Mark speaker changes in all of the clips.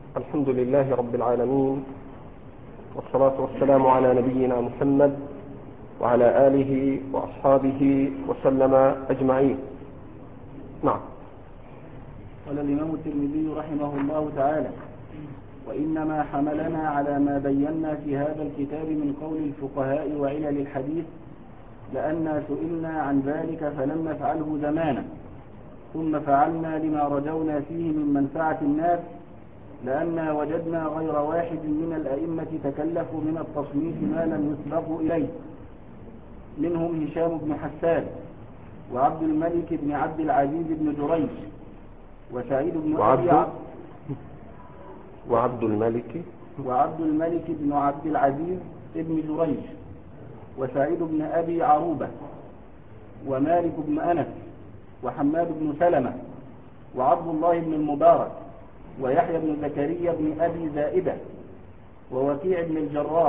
Speaker 1: الحمد لله رب العالمين، والصلاة والسلام على نبينا محمد وعلى آله وأصحابه وسلم أجمعين. نعم.
Speaker 2: قال الإمام الترمذي رحمه الله تعالى: وإنما حملنا على ما بينا في هذا الكتاب من قول الفقهاء وعلل الحديث لأننا سئلنا عن ذلك فلم نفعله زمانا، ثم فعلنا لما رجونا فيه من منفعة الناس، لأننا وجدنا غير واحد من الأئمة تكلفوا من التصنيف ما لم يسبقوا إليه، منهم هشام بن حسان وعبد الملك بن عبد العزيز بن جريج وسعيد بن
Speaker 1: وعبد الملك
Speaker 2: بن عبد العزيز بن جريج وسعيد بن أبي عروبة ومالك بن أنس وحماد بن سلمة وعبد الله بن المبارك ويحيى بن زكريا بن أبي زائدة ووكيع بن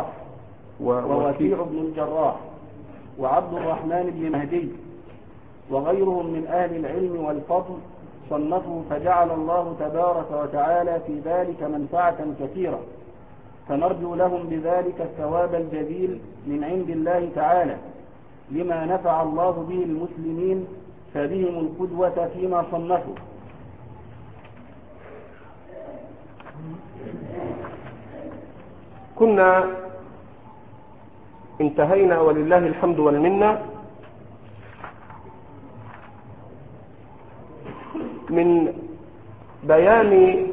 Speaker 2: الجراح وعبد الرحمن بن مهدي وغيرهم من أهل العلم والفضل صنفوا، فجعل الله تبارك وتعالى في ذلك منفعة كثيرة، فنرجو لهم بذلك الثواب الجزيل من عند الله تعالى لما نفع الله به المسلمين، فبهم القدوة فيما صنفوا.
Speaker 1: كنا انتهينا ولله الحمد والمنة من بيان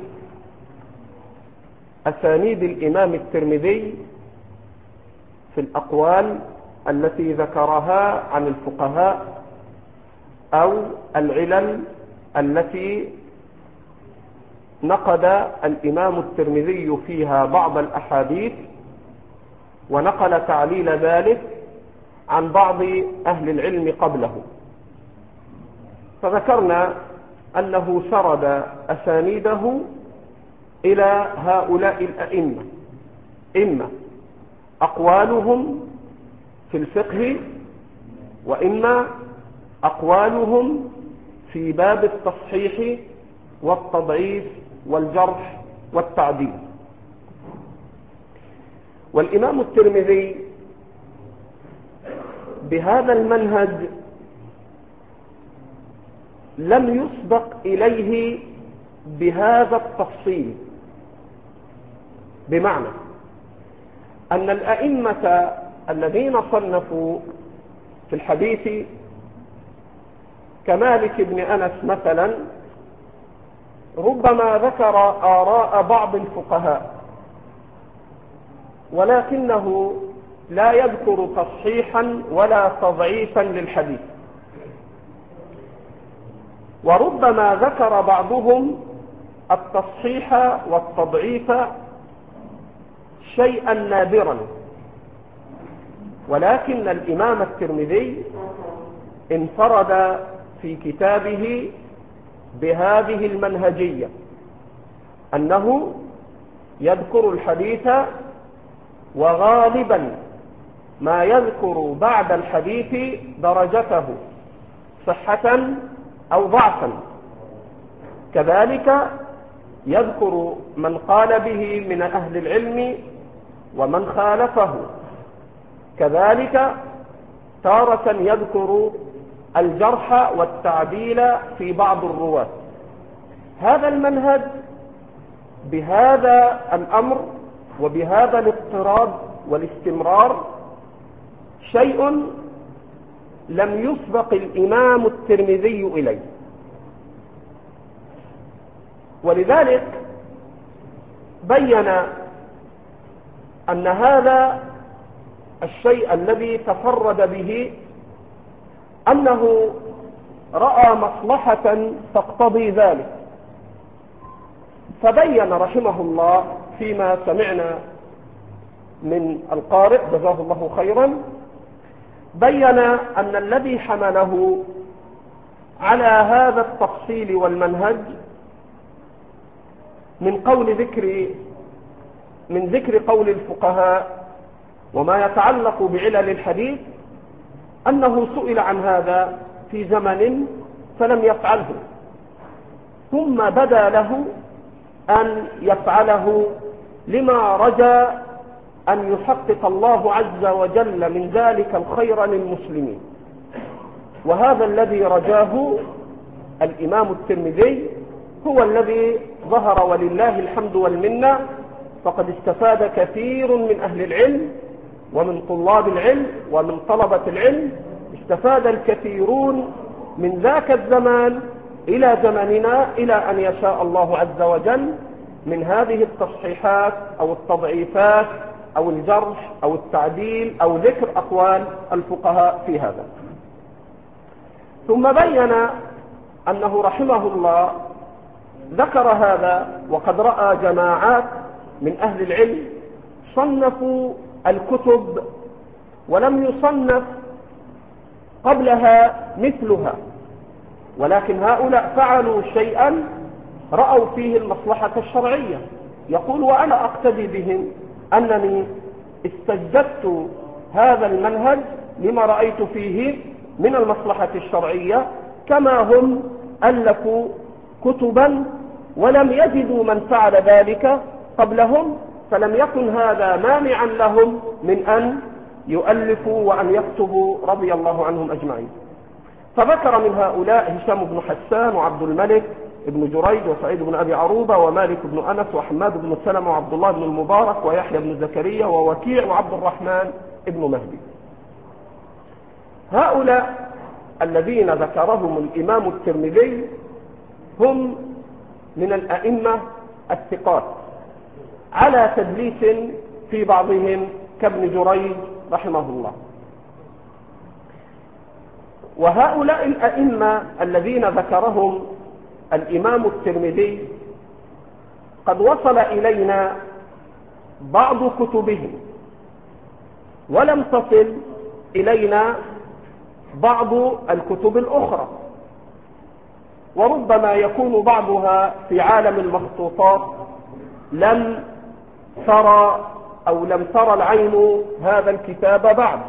Speaker 1: أسانيد الإمام الترمذي في الأقوال التي ذكرها عن الفقهاء أو العلل التي نقد الإمام الترمذي فيها بعض الأحاديث ونقل تعليل ذلك عن بعض أهل العلم قبله. فذكرنا أنه سرد أسانيده إلى هؤلاء الأئمة، إما أقوالهم في الفقه وإما أقوالهم في باب التصحيح والتضعيف والجرح والتعديل. والإمام الترمذي بهذا المنهج لم يسبق إليه بهذا التفصيل، بمعنى أن الأئمة الذين صنفوا في الحديث كمالك بن أنس مثلا ربما ذكر آراء بعض الفقهاء، ولكنه لا يذكر تصحيحا ولا تضعيفا للحديث، وربما ذكر بعضهم التصحيح والتضعيف شيئا نادرا. ولكن الإمام الترمذي انفرد في كتابه بهذه المنهجية، أنه يذكر الحديث وغالبا ما يذكر بعد الحديث درجته صحة أو ضعفا، كذلك يذكر من قال به من أهل العلم ومن خالفه، كذلك تارة يذكر الجرح والتعديل في بعض الرواة. هذا المنهج بهذا الأمر وبهذا الاضطراد والاستمرار شيء لم يسبق الإمام الترمذي إليه، ولذلك بين أن هذا الشيء الذي تفرد به أنه رأى مصلحة تقتضي ذلك، فبين رحمه الله فيما سمعنا من القارئ جزاه الله خيرا، بين أن الذي حمله على هذا التفصيل والمنهج من ذكر قول الفقهاء وما يتعلق بعلل الحديث أنه سئل عن هذا في زمن فلم يفعله، ثم بدا له أن يفعله لما رجى أن يحقق الله عز وجل من ذلك الخير للمسلمين. وهذا الذي رجاه الإمام الترمذي هو الذي ظهر ولله الحمد والمنة. فقد استفاد كثير من أهل العلم ومن طلاب العلم ومن طلبة العلم، استفاد الكثيرون من ذاك الزمان إلى زمننا، إلى أن يشاء الله عز وجل من هذه التصحيحات أو التضعيفات أو الجرح أو التعديل أو ذكر أقوال الفقهاء في هذا. ثم بين أنه رحمه الله ذكر هذا، وقد رأى جماعات من أهل العلم صنفوا الكتب ولم يصنف قبلها مثلها، ولكن هؤلاء فعلوا شيئا رأوا فيه المصلحة الشرعية. يقول: وأنا أقتدي بهم أنني استجدت هذا المنهج لما رأيت فيه من المصلحة الشرعية، كما هم ألفوا كتبا ولم يجدوا من فعل ذلك قبلهم، فلم يكن هذا مانعا لهم من أن يؤلفوا وأن يكتبوا رضي الله عنهم أجمعين. فذكر من هؤلاء هشام بن حسان وعبد الملك بن جريج وسعيد بن أبي عروبة ومالك بن أنس وحماد بن سلمة وعبد الله بن المبارك ويحيى بن زكريا ووكيع وعبد الرحمن بن مهدي. هؤلاء الذين ذكرهم الإمام الترمذي هم من الأئمة الثقات، على تدليس في بعضهم كابن جريج رحمه الله. وهؤلاء الأئمة الذين ذكرهم الإمام الترمذي قد وصل إلينا بعض كتبهم، ولم تصل إلينا بعض الكتب الأخرى، وربما يكون بعضها في عالم المخطوطات لم ترى العين هذا الكتاب بعد.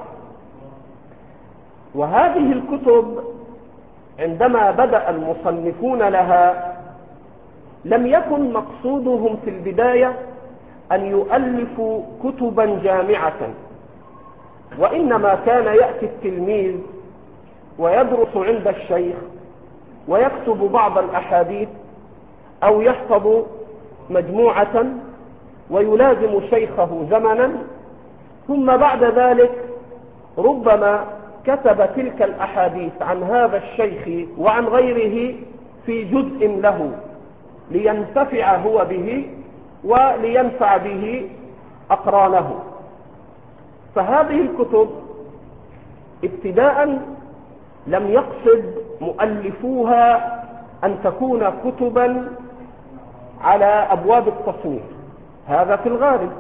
Speaker 1: وهذه الكتب عندما بدأ المصنفون لها لم يكن مقصودهم في البداية أن يؤلفوا كتبا جامعة، وإنما كان يأتي التلميذ ويدرس عند الشيخ ويكتب بعض الأحاديث أو يحفظ مجموعة ويلازم شيخه زمنا، ثم بعد ذلك ربما كتب تلك الأحاديث عن هذا الشيخ وعن غيره في جزء له لينتفع هو به ولينفع به أقرانه. فهذه الكتب ابتداء لم يقصد مؤلفوها أن تكون كتبا على أبواب التصنيف، هذا في الغالب.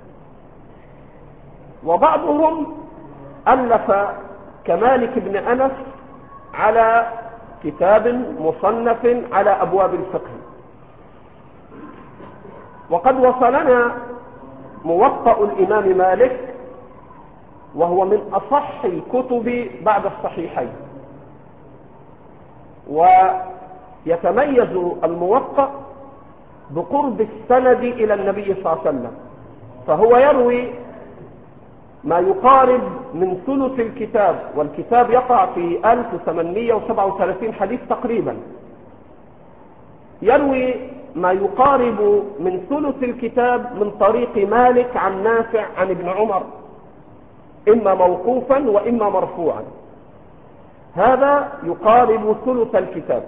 Speaker 1: وبعضهم ألف كمالك بن أنس على كتاب مصنف على أبواب الفقه. وقد وصلنا موطأ الإمام مالك، وهو من أصح الكتب بعد الصحيحين، ويتميز الموطأ بقرب السند إلى النبي صلى الله عليه وسلم، فهو يروي ما يقارب من ثلث الكتاب، والكتاب يقع في 1837 حديث تقريبا، يروي ما يقارب من ثلث الكتاب من طريق مالك عن نافع عن ابن عمر، إما موقوفا وإما مرفوعا، هذا يقارب ثلث الكتاب.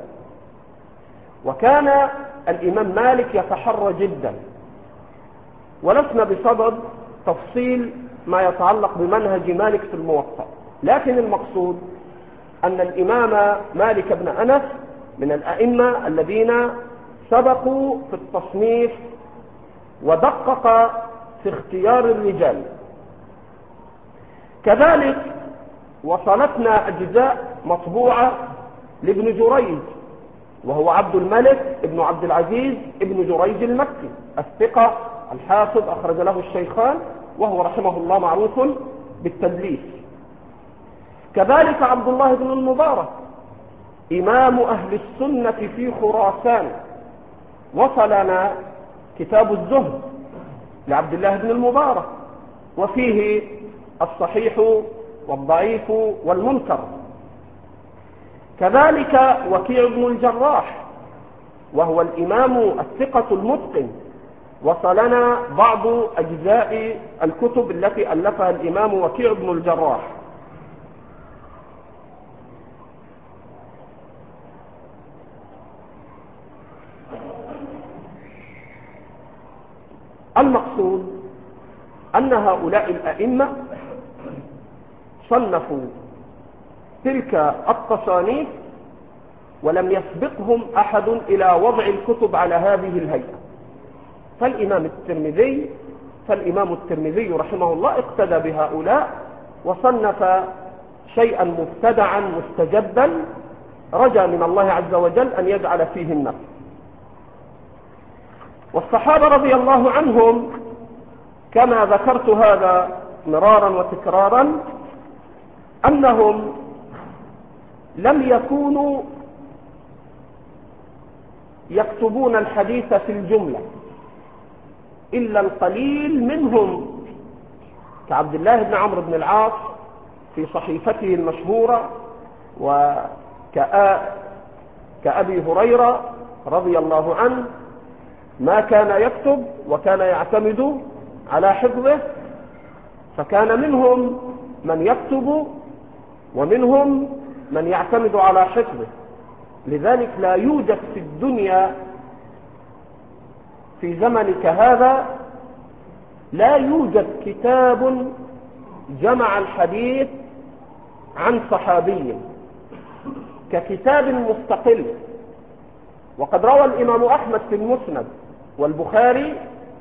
Speaker 1: وكان الإمام مالك يتحرى جدا، ولسنا بصدد تفصيل ما يتعلق بمنهج مالك في الموطأ، لكن المقصود أن الإمام مالك بن أنس من الأئمة الذين سبقوا في التصنيف ودقق في اختيار الرجال. كذلك وصلتنا أجزاء مطبوعة لابن جريج، وهو عبد الملك ابن عبد العزيز ابن جريج المكي الثقة الحافظ، أخرج له الشيخان، وهو رحمه الله معروف بالتدليس. كذلك عبد الله بن المبارك إمام أهل السنة في خراسان، وصلنا كتاب الزهد لعبد الله بن المبارك، وفيه الصحيح والضعيف والمنكر. كذلك وكيع بن الجراح، وهو الإمام الثقة المتقن، وصلنا بعض أجزاء الكتب التي ألفها الإمام وكيع بن الجراح. المقصود أن هؤلاء الأئمة صنفوا تلك التصانيف ولم يسبقهم أحد إلى وضع الكتب على هذه الهيئة. فالإمام الترمذي رحمه الله اقتدى بهؤلاء وصنف شيئا مبتدعا مستجدا، رجا من الله عز وجل أن يجعل فيه النفع. والصحابة رضي الله عنهم كما ذكرت هذا مرارا وتكرارا أنهم لم يكونوا يكتبون الحديث في الجملة، إلا القليل منهم كعبد الله بن عمرو بن العاص في صحيفته المشهورة، وكأبي هريرة رضي الله عنه ما كان يكتب وكان يعتمد على حفظه، فكان منهم من يكتب ومنهم من يعتمد على حفظه. لذلك لا يوجد في الدنيا في زمنك هذا لا يوجد كتاب جمع الحديث عن صحابي ككتاب مستقل. وقد روى الإمام أحمد في المسند والبخاري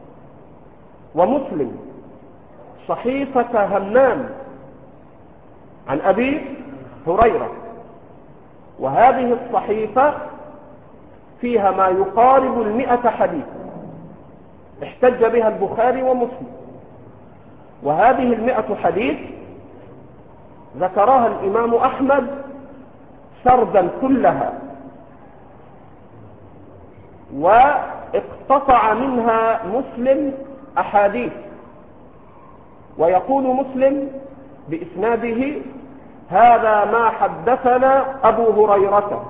Speaker 1: ومسلم صحيفة همام عن أبي هريرة، وهذه الصحيفة فيها ما يقارب 100 حديث احتج بها البخاري ومسلم، وهذه 100 حديث ذكرها الإمام أحمد سردا كلها، واقتطع منها مسلم أحاديث، ويقول مسلم بإسناده: هذا ما حدثنا أبو هريرة،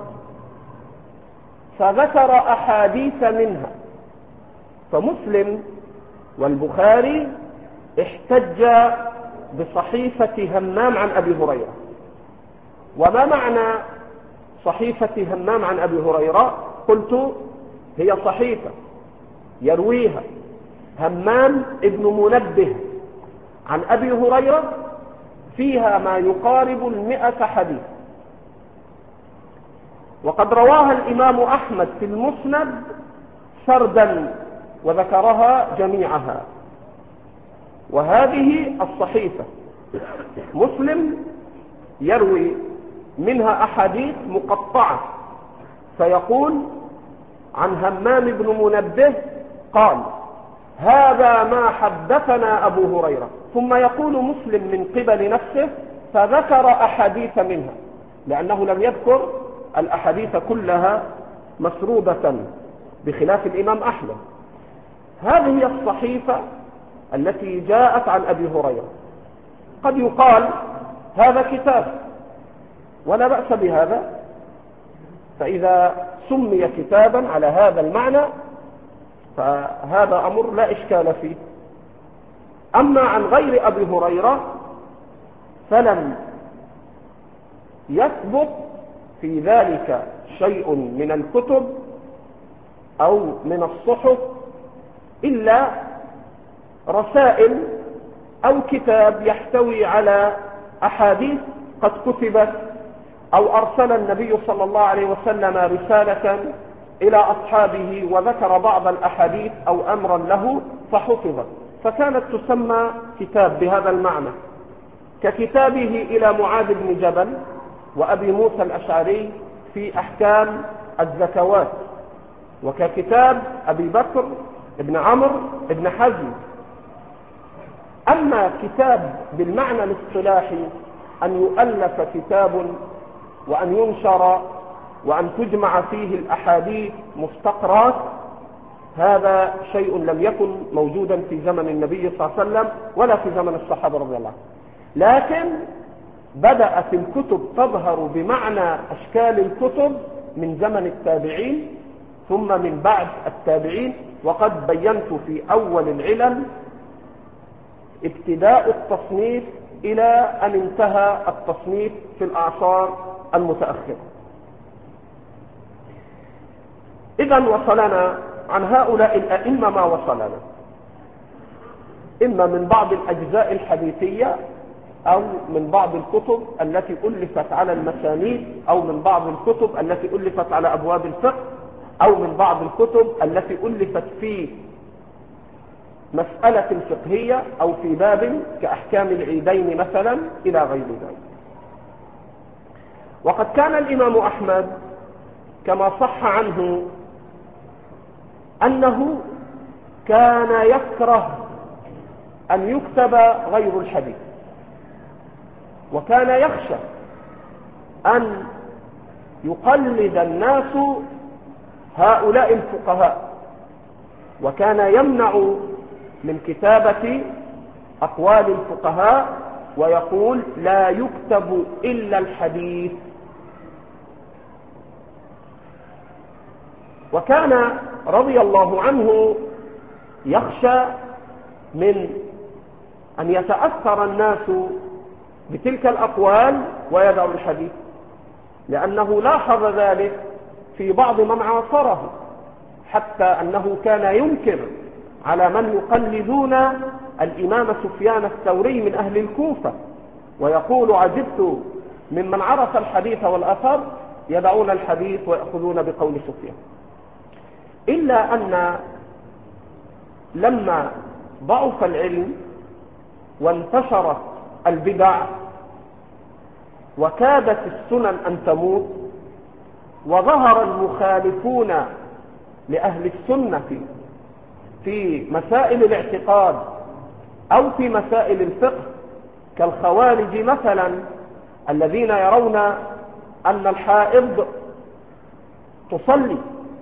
Speaker 1: فذكر أحاديث منها. فمسلم والبخاري احتج بصحيفة همام عن أبي هريرة. وما معنى صحيفة همام عن أبي هريرة؟ قلت هي صحيفة يرويها همام ابن منبه عن أبي هريرة فيها ما يقارب 100 حديث، وقد رواها الإمام أحمد في المسند سردا وذكرها جميعها. وهذه الصحيفة مسلم يروي منها أحاديث مقطعة، فيقول عن همام بن منبه قال: هذا ما حدثنا أبو هريرة، ثم يقول مسلم من قبل نفسه: فذكر أحاديث منها، لأنه لم يذكر الأحاديث كلها مسرودة بخلاف الإمام أحمد. هذه هي الصحيفة التي جاءت عن أبي هريرة. قد يقال هذا كتاب ولا بأس بهذا، فإذا سمي كتابا على هذا المعنى فهذا أمر لا إشكال فيه. أما عن غير أبي هريرة فلم يثبت في ذلك شيء من الكتب أو من الصحف إلا رسائل أو كتاب يحتوي على أحاديث قد كتبت، أو أرسل النبي صلى الله عليه وسلم رسالة إلى أصحابه وذكر بعض الأحاديث أو أمرا له فحفظت، فكانت تسمى كتاب بهذا المعنى، ككتابه إلى معاذ بن جبل وأبي موسى الأشعري في أحكام الزكوات، وككتاب أبي بكر ابن عمرو ابن حزم. أما كتاب بالمعنى الاصطلاحي أن يؤلف كتاب وأن ينشر وأن تجمع فيه الأحاديث مستقرات، هذا شيء لم يكن موجودا في زمن النبي صلى الله عليه وسلم ولا في زمن الصحابة رضي الله عنهم. لكن بدأت الكتب تظهر بمعنى أشكال الكتب من زمن التابعين ثم من بعد التابعين. وقد بينت في أول العلل ابتداء التصنيف إلى أن انتهى التصنيف في الأعصار المتأخرة. إذن وصلنا عن هؤلاء الأئمة ما وصلنا، إما من بعض الأجزاء الحديثية أو من بعض الكتب التي ألفت على المسانيد أو من بعض الكتب التي ألفت على أبواب الفقه أو من بعض الكتب التي ألفت في مسألة فقهية أو في باب كأحكام العيدين مثلا إلى غير ذلك. وقد كان الإمام أحمد كما صح عنه أنه كان يكره أن يكتب غير الحديث، وكان يخشى أن يقلد الناس هؤلاء الفقهاء، وكان يمنع من كتابة أقوال الفقهاء ويقول لا يكتب إلا الحديث. وكان رضي الله عنه يخشى من أن يتأثر الناس بتلك الأقوال ويدعوا الحديث، لأنه لاحظ ذلك في بعض من عاصره، حتى أنه كان ينكر على من يقلدون الإمام سفيان الثوري من أهل الكوفة، ويقول عجبت ممن عرف الحديث والأثر يدعون الحديث ويأخذون بقول سفيان. إلا أن لما ضعف العلم وانتشرت البدع وكادت السنن أن تموت وظهر المخالفون لأهل السنة في مسائل الاعتقاد أو في مسائل الفقه كالخوارج مثلا الذين يرون أن الحائض تصلي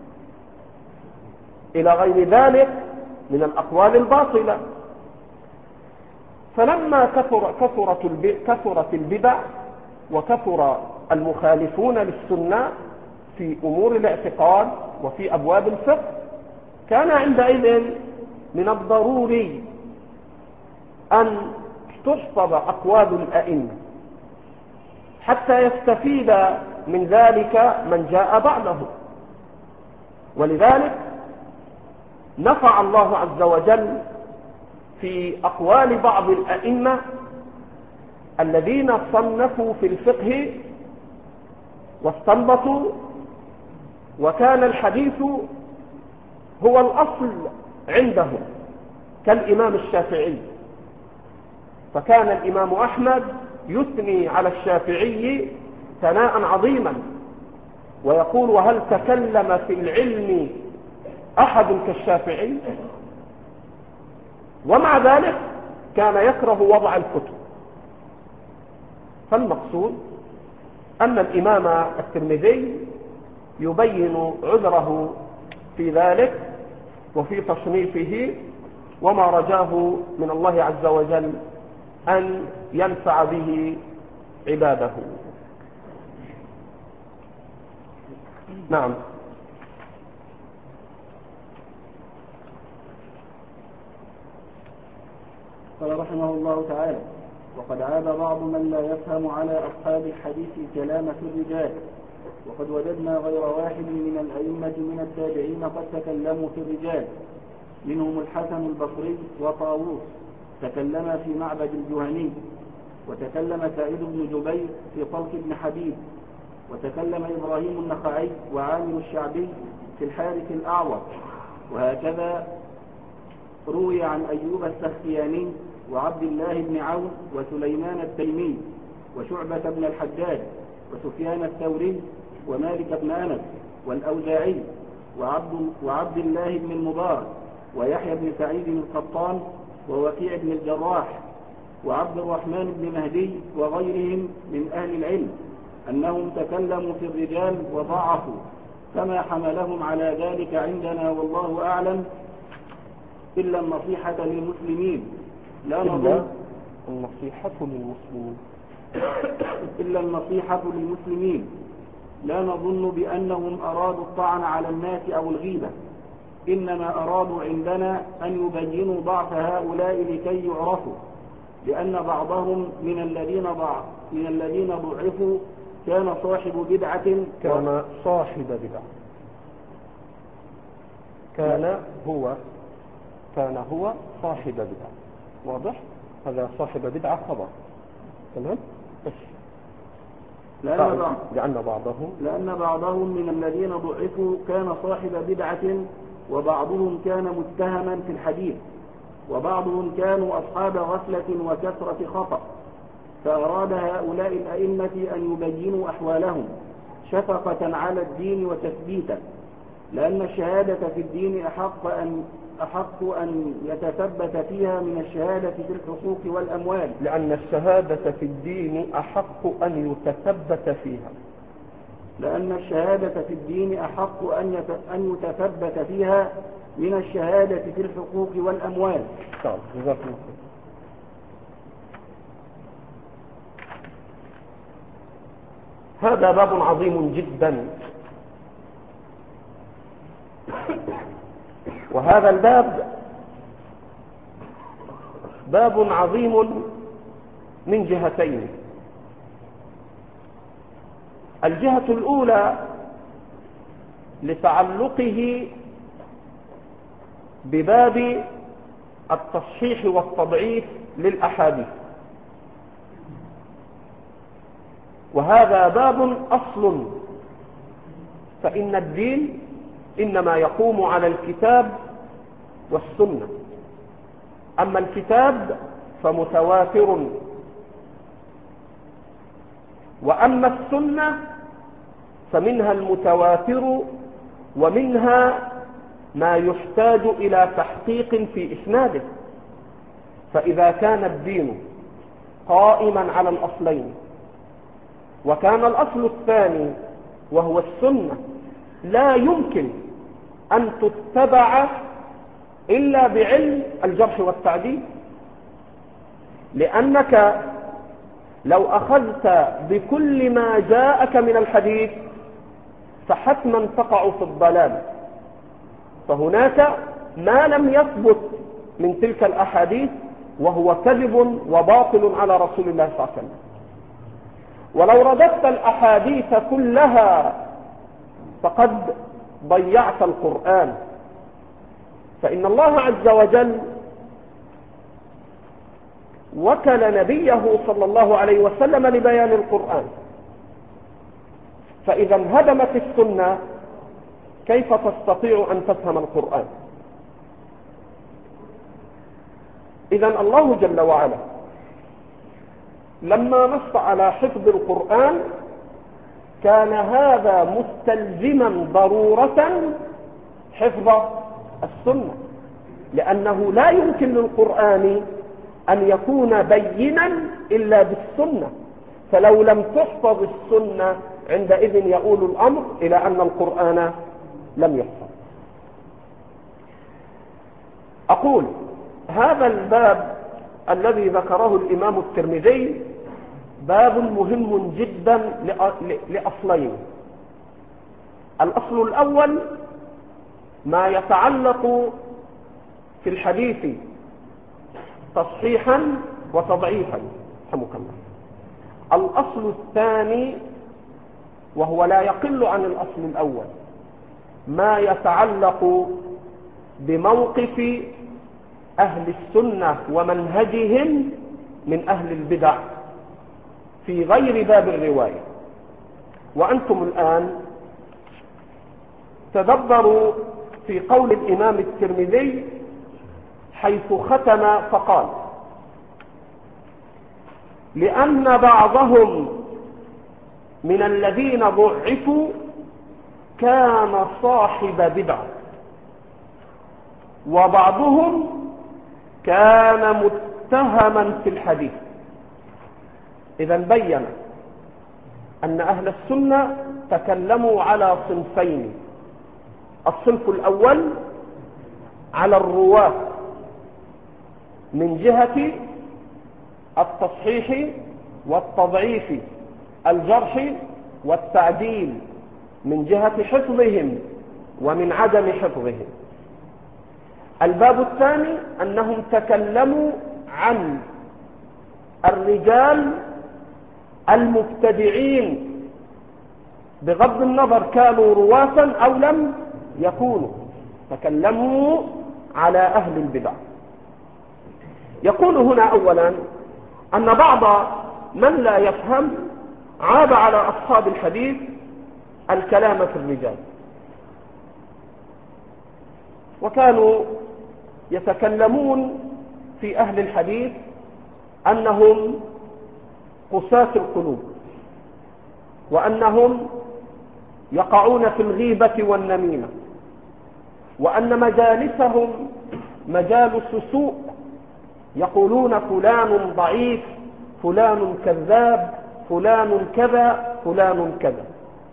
Speaker 1: إلى غير ذلك من الأقوال الباطلة. فلما كثرت البدع وكثر المخالفون للسنة في أمور الاعتقاد وفي أبواب الفقه، كان عندئذ من الضروري أن تحفظ أقوال الأئمة حتى يستفيد من ذلك من جاء بعده. ولذلك نفع الله عز وجل في أقوال بعض الأئمة الذين صنفوا في الفقه واستنبطوا، وكان الحديث هو الأصل عندهم كالإمام الشافعي. فكان الإمام أحمد يثني على الشافعي ثناء عظيما ويقول وهل تكلم في العلم أحد كالشافعي؟ ومع ذلك كان يكره وضع الكتب. فالمقصود أن الإمام الترمذي يبين عذره في ذلك وفي تصنيفه وما رجاه من الله عز وجل أن ينفع به عباده. نعم.
Speaker 2: قال رحمه الله تعالى: وقد عاب بعض من لا يفهم على أصحاب الحديث كلام في الرجال، وقد وجدنا غير واحد من الأئمة من التابعين قد تكلموا في الرجال، منهم الحسن البصري وطاووس تكلم في معبد الجهني، وتكلم سعيد بن جبير في طلق بن حبيب، وتكلم إبراهيم النخعي وعامر الشعبي في الحارث الأعور. وهكذا روي عن أيوب السختياني وعبد الله بن عون وسليمان التيمي وشعبة بن الحجاج وسفيان الثوري ومالك بن أنس والأوزاعي وعبد الله بن المبارك ويحيى بن سعيد القطان ووكيع بن الجراح وعبد الرحمن بن مهدي وغيرهم من أهل العلم أنهم تكلموا في الرجال وضعفوا فما حملهم على ذلك عندنا والله أعلم إلا النصيحة للمسلمين لا نظن
Speaker 1: النصيحة للمسلمين
Speaker 2: إلا النصيحة للمسلمين لا نظن بأنهم أرادوا الطعن على الناس أو الغيبة، إنما أرادوا عندنا أن يبينوا ضعف هؤلاء لكي يعرفوا، لأن بعضهم من الذين ضعفوا كان صاحب بدعة
Speaker 1: كان هو صاحب بدعة. واضح؟ هذا صاحب بدعة خبر. تمام؟ لأن
Speaker 2: بعضهم من الذين ضعفوا كان صاحب بدعة، وبعضهم كان متهما في الحديث، وبعضهم كانوا أصحاب غفلة وكثرة خطأ، فأراد هؤلاء الأئمة أن يبينوا أحوالهم شفقة على الدين وتثبيتا، لأن الشهادة في الدين أحق أن يتثبت فيها من الشهادة في الحقوق والأموال.
Speaker 1: لأن الشهادة في الدين أحق أن يتثبت فيها
Speaker 2: من الشهادة في الحقوق والأموال.
Speaker 1: هذا باب عظيم جدا، وهذا الباب باب عظيم من جهتين. الجهة الأولى لتعلقه بباب التصحيح والتضعيف للأحاديث، وهذا باب أصل، فإن الدين إنما يقوم على الكتاب والسنة. أما الكتاب فمتواتر، وأما السنة فمنها المتواتر ومنها ما يحتاج إلى تحقيق في إسناده. فإذا كان الدين قائما على الأصلين، وكان الأصل الثاني وهو السنة لا يمكن أن تتبع إلا بعلم الجرح والتعديل، لأنك لو أخذت بكل ما جاءك من الحديث فحتما تقع في الضلال. فهناك ما لم يثبت من تلك الأحاديث وهو كذب وباطل على رسول الله صلى الله عليه وسلم. ولو رددت الأحاديث كلها فقد ضيعت القرآن، فإن الله عز وجل وكل نبيه صلى الله عليه وسلم لبيان القرآن، فإذا انهدمت السنة كيف تستطيع أن تفهم القرآن؟ إذا الله جل وعلا لما نص على حفظ القرآن كان هذا مستلزما ضرورة حفظ السنة، لأنه لا يمكن للقرآن أن يكون بينا إلا بالسنة، فلو لم تحفظ السنة عندئذ يؤول الأمر إلى أن القرآن لم يحفظ. أقول هذا الباب الذي ذكره الإمام الترمذي باب مهم جدا لأصلين. الأصل الأول ما يتعلق في الحديث تصحيحا وتضعيفا، رحمك الله. الأصل الثاني وهو لا يقل عن الأصل الأول ما يتعلق بموقف أهل السنة ومنهجهم من أهل البدع في غير باب الرواية. وأنتم الآن تدبروا في قول الإمام الترمذي حيث ختم فقال: لأن بعضهم من الذين ضعفوا كان صاحب بدعة، وبعضهم كان متهما في الحديث. إذا بين أن أهل السنة تكلموا على صنفين: الصنف الأول على الرواة من جهة التصحيح والتضعيف، الجرح والتعديل، من جهة حفظهم ومن عدم حفظهم. الباب الثاني أنهم تكلموا عن الرجال المبتدعين بغض النظر كانوا رواة أو لم يكونوا، تكلموا على أهل البدع. يقول هنا أولا أن بعض من لا يفهم عاب على أصحاب الحديث الكلام في الرجال، وكانوا يتكلمون في أهل الحديث أنهم قساة القلوب، وأنهم يقعون في الغيبة والنميمة، وأن مجالسهم مجالس سوء، يقولون فلان ضعيف، فلان كذاب، فلان كذا، فلان كذا.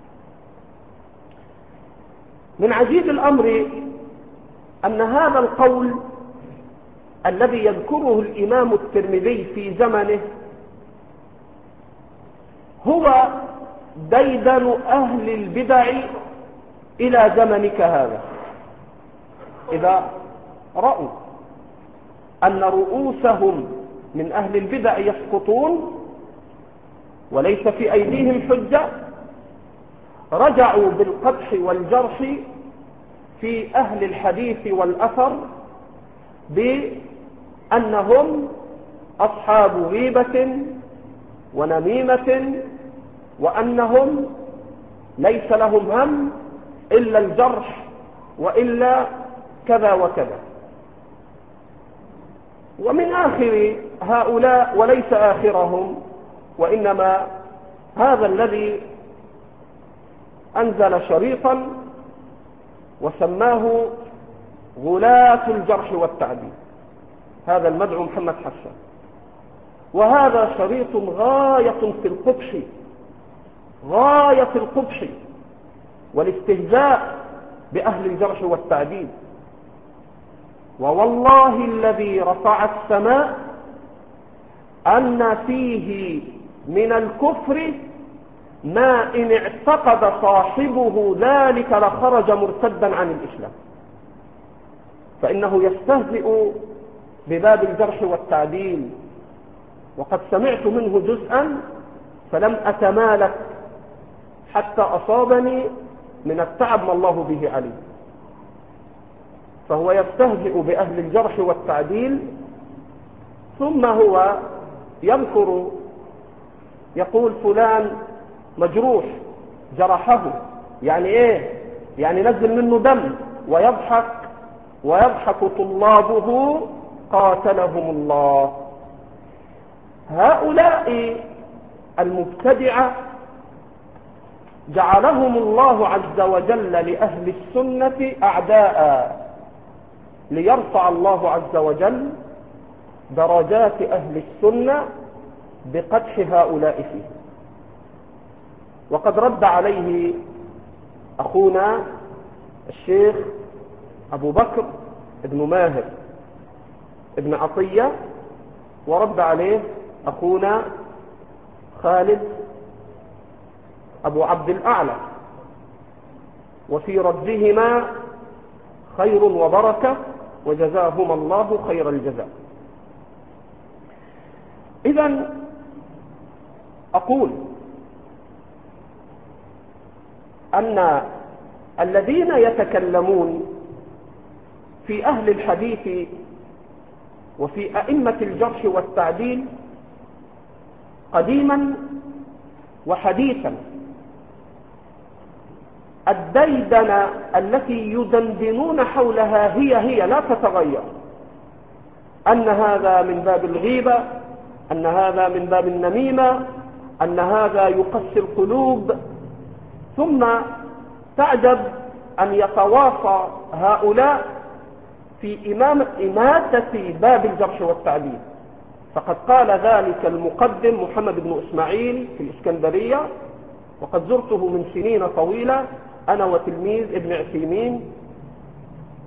Speaker 1: من عجيب الأمر أن هذا القول الذي يذكره الإمام الترمذي في زمنه هو ديدن أهل البدع إلى زمنك هذا، إذا رأوا أن رؤوسهم من أهل البدع يسقطون وليس في أيديهم حجة، رجعوا بالقدح والجرح في أهل الحديث والأثر بأنهم أصحاب غيبة ونميمة، وأنهم ليس لهم هم إلا الجرح وإلا كذا وكذا. ومن آخر هؤلاء وليس آخرهم، وإنما هذا الذي أنزل شريطا وسماه غلاة الجرح والتعديل، هذا المدعو محمد حسن، وهذا شريط غاية في القبح، غاية في القبح والاستهزاء بأهل الجرح والتعديل. ووالله الذي رفع السماء أن فيه من الكفر ما إن اعتقد صاحبه ذلك لخرج مرتدا عن الإسلام، فإنه يستهزئ بباب الجرح والتعديل. وقد سمعت منه جزءا فلم أتمالك حتى أصابني من التعب ما الله به عليه. فهو يستهزئ بأهل الجرح والتعديل، ثم هو يذكر يقول فلان مجروح، جرحه يعني ايه؟ يعني نزل منه دم، ويضحك طلابه قاتلهم الله. هؤلاء المبتدعة جعلهم الله عز وجل لأهل السنة أعداء، ليرفع الله عز وجل درجات أهل السنة بقدح هؤلاء فيه. وقد رد عليه أخونا الشيخ أبو بكر ابن ماهر ابن عطية، ورد عليه أخونا خالد أبو عبد الأعلى، وفي ردهما خير وبركة وجزاهما الله خير الجزاء. إذن أقول أن الذين يتكلمون في أهل الحديث وفي أئمة الجرح والتعديل قديما وحديثا، الديدنة التي يدندنون حولها هي لا تتغير، أن هذا من باب الغيبة، أن هذا من باب النميمة، أن هذا يقسي القلوب. ثم تعجب أن يتواصى هؤلاء في إماتة باب الجرح والتعديل. فقد قال ذلك المقدم محمد بن إسماعيل في الإسكندرية، وقد زرته من سنين طويلة أنا وتلميذ ابن عثيمين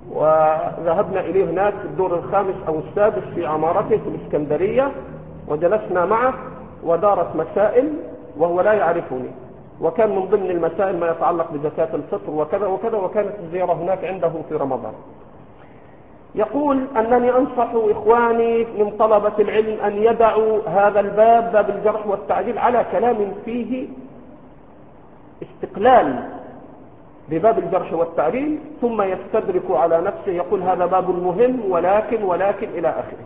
Speaker 1: وذهبنا إليه هناك في الدور الخامس أو السادس في عمارته في الإسكندرية، وجلسنا معه ودارت مسائل وهو لا يعرفني، وكان من ضمن المسائل ما يتعلق بزكاة الفطر وكذا وكذا، وكانت الزيارة هناك عنده في رمضان. يقول أنني أنصح إخواني من طلبة العلم أن يدعوا هذا الباب، باب الجرح والتعديل، على كلام فيه استقلال بباب الجرح والتعديل، ثم يستدرك على نفسه يقول هذا باب مهم ولكن إلى آخره.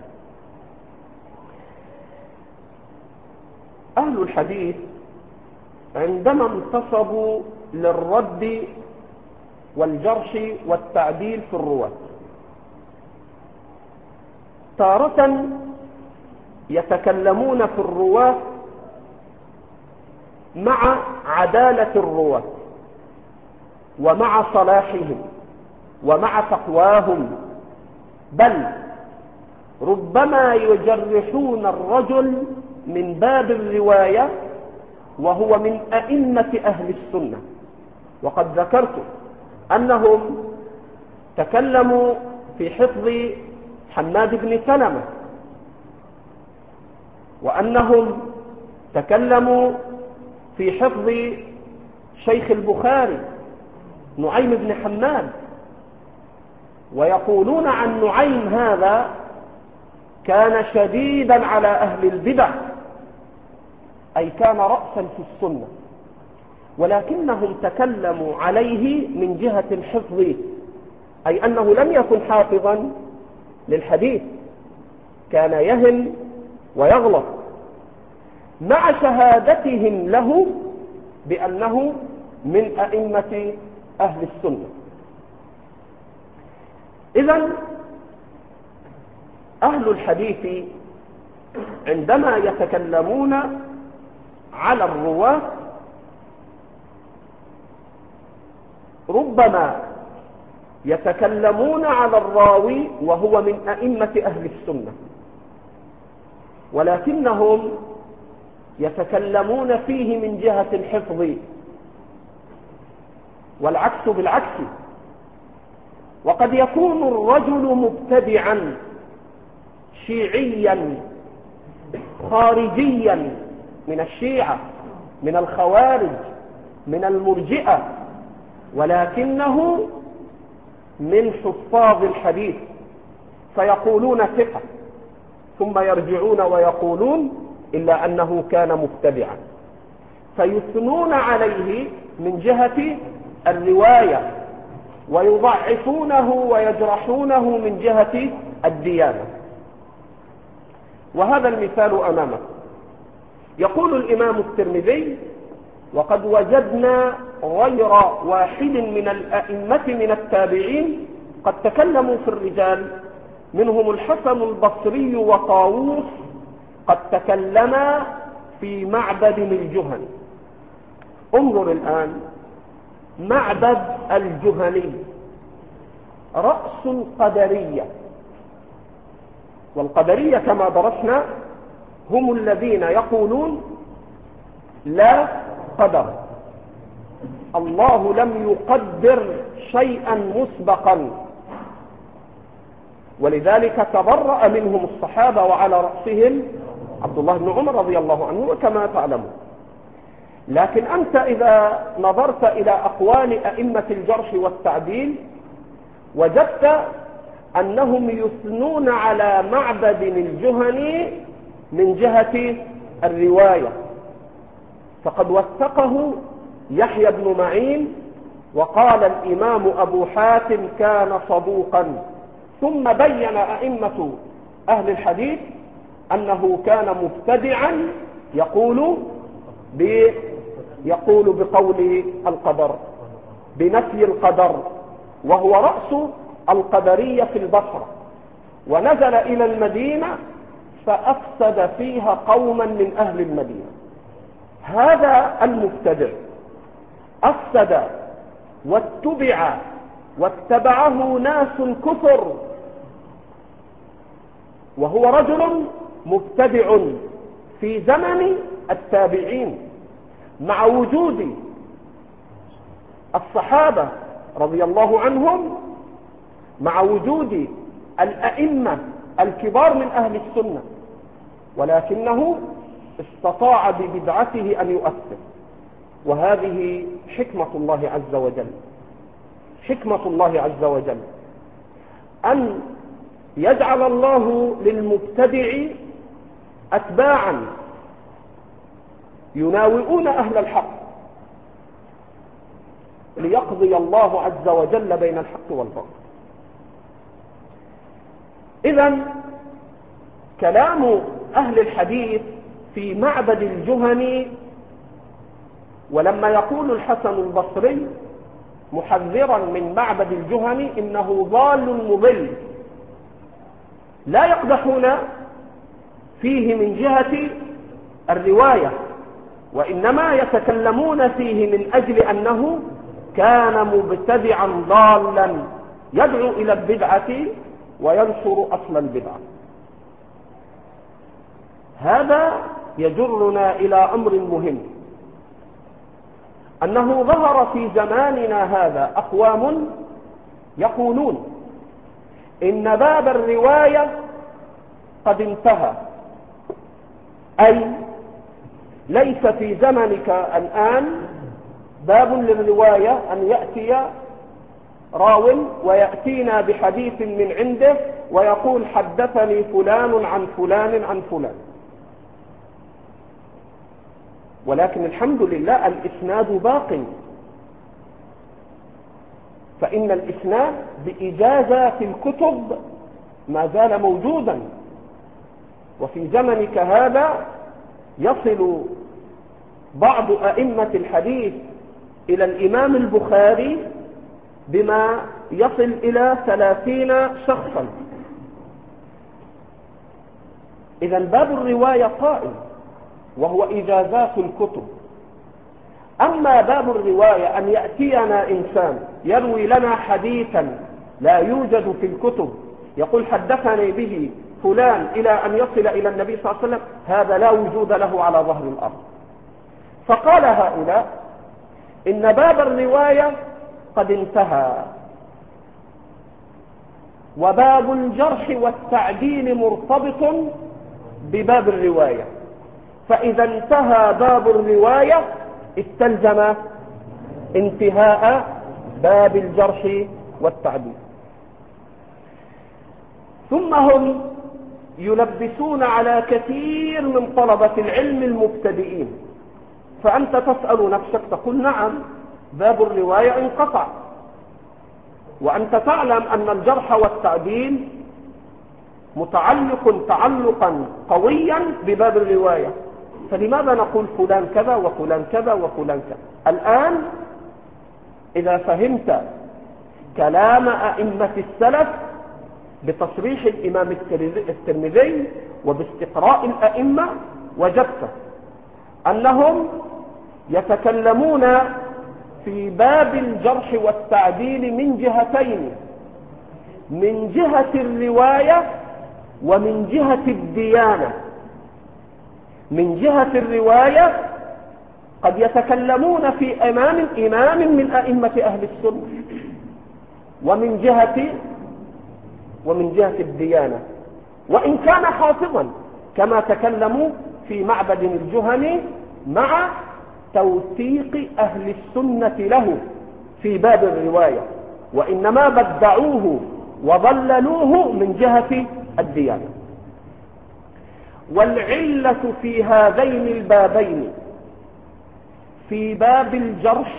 Speaker 1: أهل الحديث عندما انتصبوا للرد والجرح والتعديل في الرواة، تارة يتكلمون في الرواة مع عدالة الرواة ومع صلاحهم ومع تقواهم، بل ربما يجرحون الرجل من باب الرواية وهو من أئمة أهل السنة. وقد ذكرت أنهم تكلموا في حفظ حماد بن سلمة، وأنهم تكلموا في حفظ شيخ البخاري نعيم بن حماد، ويقولون عن نعيم هذا كان شديدا على أهل البدع، أي كان رأسا في السنة، ولكنهم تكلموا عليه من جهة الحفظ، أي أنه لم يكن حافظا للحديث، كان يهم ويغلط، مع شهادتهم له بأنه من أئمة أهل السنة. إذن أهل الحديث عندما يتكلمون على الرواة ربما يتكلمون على الراوي وهو من أئمة أهل السنة، ولكنهم يتكلمون فيه من جهة الحفظ، والعكس بالعكس. وقد يكون الرجل مبتدعا شيعيا خارجيا من الشيعة، من الخوارج، من المرجئة، ولكنه من حفاظ الحديث، فيقولون ثقة، ثم يرجعون ويقولون إلا أنه كان مبتدعا، فيثنون عليه من جهة الرواية ويضعفونه ويجرحونه من جهة الديانة. وهذا المثال أمامك. يقول الإمام الترمذي: وقد وجدنا غير واحد من الأئمة من التابعين قد تكلموا في الرجال، منهم الحسن البصري وطاووس قد تكلما في معبد الجهني. انظر الآن، معبد الجهني رأس القدرية، والقدرية كما درسنا هم الذين يقولون لا قدر، الله لم يقدر شيئا مسبقا، ولذلك تبرأ منهم الصحابة وعلى رأسهم عبد الله بن عمر رضي الله عنه كما تعلمون. لكن أنت إذا نظرت إلى أقوال أئمة الجرح والتعديل وجدت أنهم يثنون على معبد الجهني من جهة الرواية، فقد وثقه يحيى بن معين، وقال الإمام أبو حاتم كان صدوقا، ثم بين أئمة أهل الحديث أنه كان مبتدعا يقول بقول القدر، بنفي القدر، وهو رأس القدرية في البصرة، ونزل إلى المدينة فأفسد فيها قوما من أهل المدينة. هذا المبتدع أفسد واتبعه ناس كثر، وهو رجل مبتدع في زمن التابعين، مع وجود الصحابة رضي الله عنهم مع وجود الأئمة الكبار من أهل السنة، ولكنه استطاع ببدعته أن يؤثر. وهذه حكمة الله عز وجل، حكمة الله عز وجل أن يجعل الله للمبتدع أتباعا يناوئون أهل الحق ليقضي الله عز وجل بين الحق والباطل. إذن كلام أهل الحديث في معبد الجهني، ولما يقول الحسن البصري محذرا من معبد الجهني إنه ضال مضل، لا يقدحون فيه من جهة الرواية، وإنما يتكلمون فيه من أجل أنه كان مبتدعا ضالا يدعو إلى البدعة وينشر أصل البدعة. هذا يجرنا إلى أمر مهم، أنه ظهر في زماننا هذا أقوام يقولون إن باب الرواية قد انتهى، أي ليس في زمنك الآن باب للرواية أن يأتي راو ويأتينا بحديث من عنده ويقول حدثني فلان عن فلان عن فلان. ولكن الحمد لله الإسناد باق، فإن الإسناد بإجازة في الكتب ما زال موجودا. وفي زمنك هذا يصل بعض أئمة الحديث إلى الإمام البخاري بما يصل إلى 30 شخصا. إذن باب الرواية قائم وهو إجازات الكتب. أما باب الرواية أن يأتينا إنسان يروي لنا حديثا لا يوجد في الكتب يقول حدثني به فلان إلى أن يصل إلى النبي صلى الله عليه وسلم، هذا لا وجود له على ظهر الأرض. فقال هؤلاء إن باب الرواية قد انتهى، وباب الجرح والتعديل مرتبط بباب الرواية، فإذا انتهى باب الرواية استلزم انتهاء باب الجرح والتعديل. ثم هم يلبسون على كثير من طلبة العلم المبتدئين، فأنت تسأل نفسك تقول نعم باب الرواية انقطع، وأنت تعلم أن الجرح والتعديل متعلق تعلقا قويا بباب الرواية، فلماذا نقول فلان كذا وفلان كذا وفلان كذا؟ الآن إذا فهمت كلام أئمة السلف بتصريح الإمام الترمذي وباستقراء الأئمة وجدت أنهم يتكلمون في باب الجرح والتعديل من جهتين، من جهة الرواية ومن جهة الديانة. من جهة الرواية قد يتكلمون في إمام من أئمة أهل السنة، ومن جهة الديانة، وإن كان حافظا كما تكلموا في معبد الجهني مع توثيق أهل السنة له في باب الرواية، وإنما بدعوه وضللوه من جهة الديانة. والعلة في هذين البابين في باب الجرح،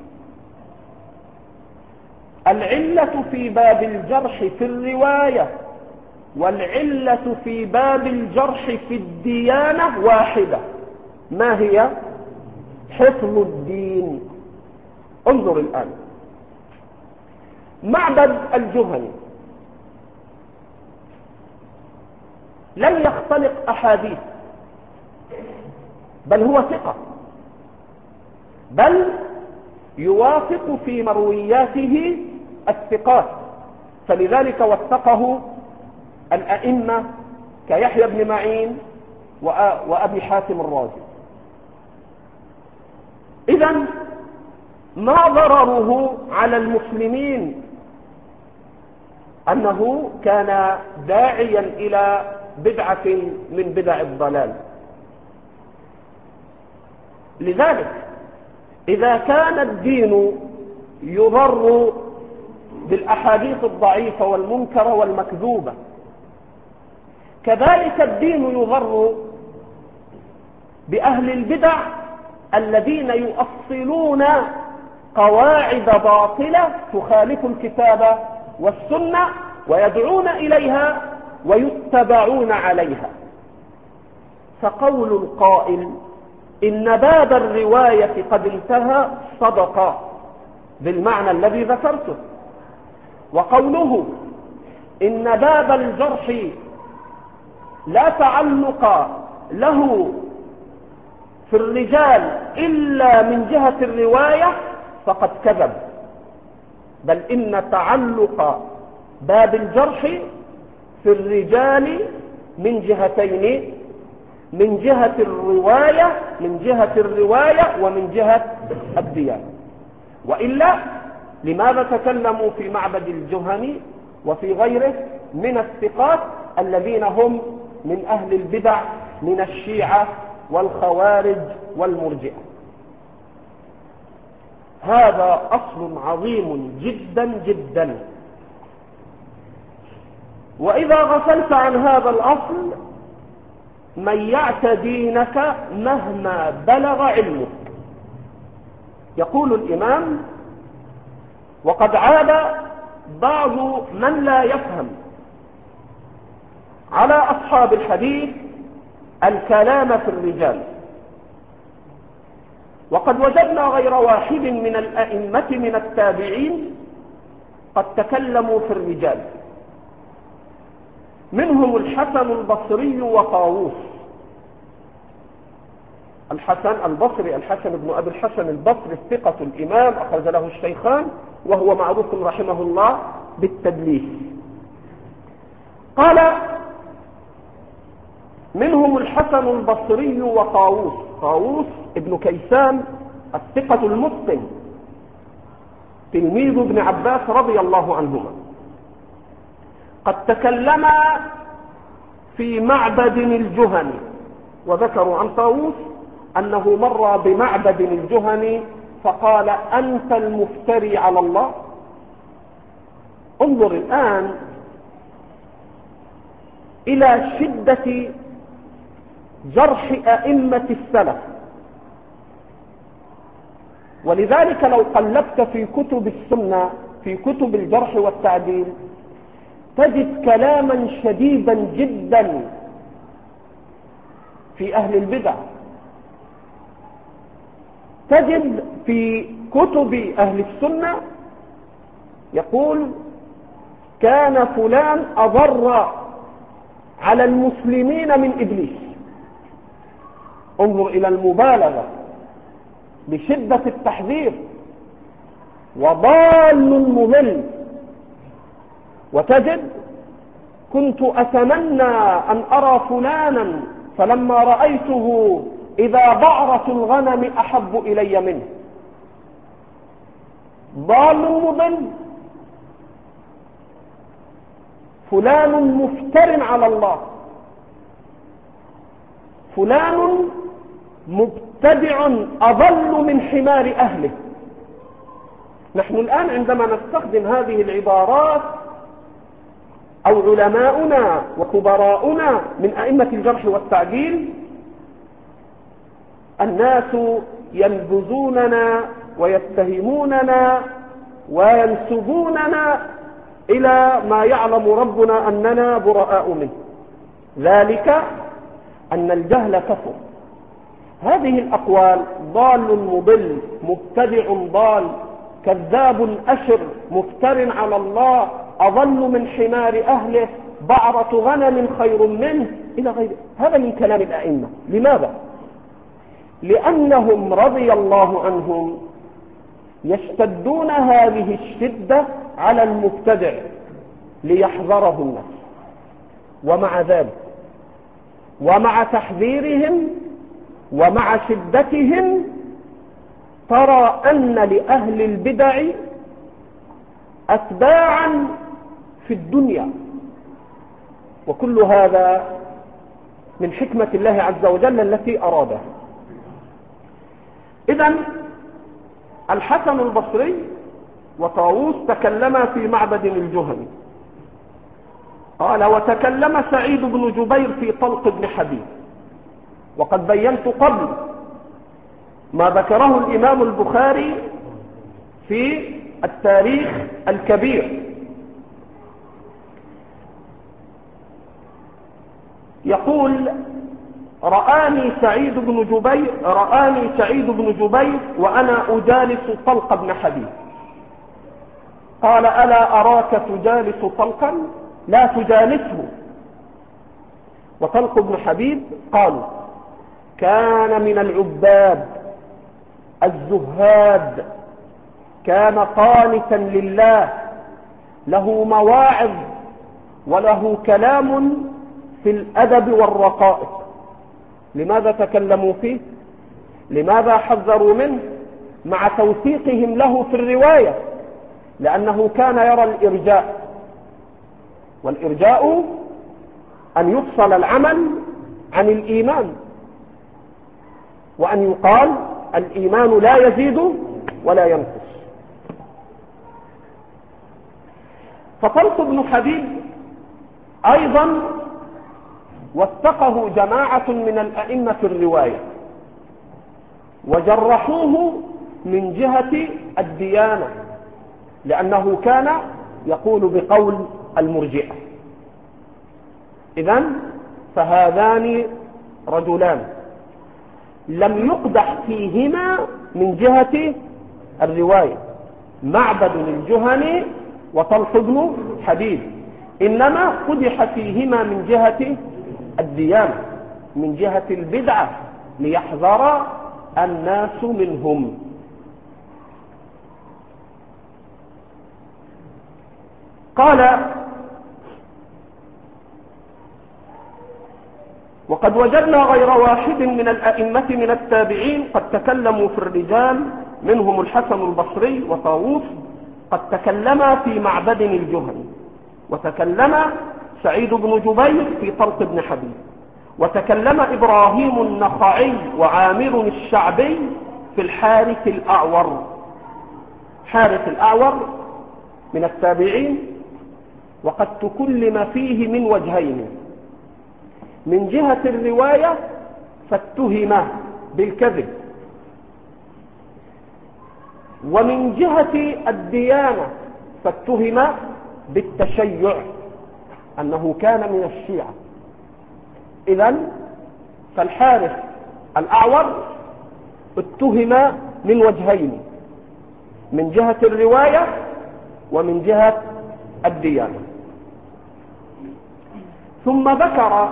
Speaker 1: العلة في باب الجرح في الرواية والعلة في باب الجرح في الديانة واحدة، ما هي؟ حفظ الدين. انظر الآن معبد الجهني لم يختلق أحاديث، بل هو ثقة، بل يوافق في مروياته الثقات، فلذلك وثقه الأئمة كيحيى بن معين وأبي حاتم الرازي. إذن ما ضرره على المسلمين أنه كان داعيا إلى بدعة من بدع الضلال. لذلك إذا كان الدين يضر بالأحاديث الضعيفة والمنكرة والمكذوبة، كذلك الدين يضر بأهل البدع الذين يؤصلون قواعد باطلة تخالف الكتاب والسنة ويدعون إليها ويتبعون عليها. فقول القائل إن باب الرواية قد انتهى صدق بالمعنى الذي ذكرته، وقوله إن باب الجرح لا تعلق له في الرجال إلا من جهة الرواية فقد كذب، بل إن تعلق باب الجرح في الرجال من جهتين، من جهة الرواية ومن جهة الديانة. وإلا لماذا تكلموا في معبد الجهني وفي غيره من الثقات الذين هم من أهل البدع من الشيعة والخوارج والمرجئة؟ هذا أصل عظيم جدا جدا، وإذا غفلت عن هذا الأصل ميعت دينك مهما بلغ علمك. يقول الإمام: وقد عاد بعض من لا يفهم على أصحاب الحديث الكلام في الرجال، وقد وجدنا غير واحد من الأئمة من التابعين قد تكلموا في الرجال، منهم الحسن البصري وطاووس. الحسن البصري الحسن بن أبي الحسن البصري الثقة الإمام أخرج له الشيخان، وهو معروف رحمه الله بالتدليس. قال منهم الحسن البصري وطاووس، طاووس ابن كيسان الثقة المتقن تلميذ ابن عباس رضي الله عنهما، قد تكلم في معبد الجهني، وذكروا عن طاووس أنه مر بمعبد الجهني فقال: أنت المفتري على الله. انظر الآن إلى شدة جرح أئمة السلف. ولذلك لو قلبت في كتب السنة في كتب الجرح والتعديل تجد كلاما شديدا جدا في أهل البدع. تجد في كتب أهل السنة يقول: كان فلان أضر على المسلمين من إبليس. انظر إلى المبالغة بشدة التحذير، وضال مضل. وتجد: كنت أتمنى أن أرى فلانا فلما رأيته إذا بعرة الغنم أحب إلي منه. ضال مضل، فلان مفتر على الله، فلان مبتدع أضل من حمار أهله. نحن الآن عندما نستخدم هذه العبارات أو علماؤنا وكبراؤنا من أئمة الجرح والتعديل الناس ينبذوننا ويتهموننا وينسبوننا إلى ما يعلم ربنا أننا براء منه، ذلك أن الجهل كفر. هذه الأقوال: ضال مضل، مبتدع ضال، كذاب أشر، مفتر على الله، أضل من حمار أهله، بعرة غنم خير منه، إلى غيره. هذا من كلام الأئمة. لماذا؟ لأنهم رضي الله عنهم يشتدون هذه الشدة على المبتدع ليحذره الناس. ومع ذلك ومع تحذيرهم ومع شدتهم ترى أن لأهل البدع أتباعا في الدنيا، وكل هذا من حكمة الله عز وجل التي أراده. إذن الحسن البصري وطاووس تكلما في معبد الجهني. قال: وتكلم سعيد بن جبير في طلق بن حبيب. وقد بينت قبل ما ذكره الإمام البخاري في التاريخ الكبير، يقول: رآني سعيد بن جبير وأنا أجالس طلق بن حبيب. قال: ألا أراك تجالس طلقا؟ لا تجالسه. وطلق بن حبيب قالوا كان من العباد الزهاد، كان قانتا لله، له مواعظ وله كلام في الأدب والرقائق. لماذا تكلموا فيه؟ لماذا حذروا منه مع توثيقهم له في الرواية؟ لأنه كان يرى الإرجاء، والإرجاء أن يفصل العمل عن الإيمان، وأن يقال الإيمان لا يزيد ولا ينقص. فطلق بن حبيب أيضا وثقه جماعة من الأئمة في الرواية، وجرحوه من جهة الديانة، لأنه كان يقول بقول المرجئة. إذن فهذان رجلان لم يقدح فيهما من جهة الرواية، معبد الجهني وطلق بن حبيب، إنما قدح فيهما من جهة الديانة، من جهة البدعة، ليحذر الناس منهم. قال: وقد وجدنا غير واحد من الأئمة من التابعين قد تكلموا في الرجال، منهم الحسن البصري وطاووس قد تكلما في معبد الجهني، وتكلم سعيد بن جبير في طلق بن حبيب، وتكلم إبراهيم النخعي وعامر الشعبي في الحارث الأعور. حارث الأعور من التابعين، وقد تكلم فيه من وجهين: من جهة الرواية فاتهم بالكذب، ومن جهة الديانة فاتهم بالتشيع، أنه كان من الشيعة. إذن فالحارث الأعور اتهم من وجهين: من جهة الرواية ومن جهة الديانة. ثم ذكر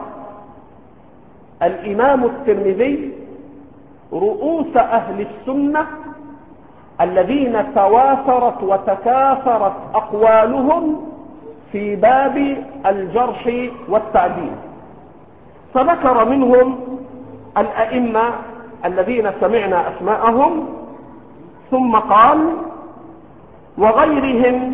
Speaker 1: الإمام الترمذي رؤوس أهل السنة الذين تواترت وتكاثرت أقوالهم في باب الجرح والتعديل، فذكر منهم الأئمة الذين سمعنا أسماءهم، ثم قال: وغيرهم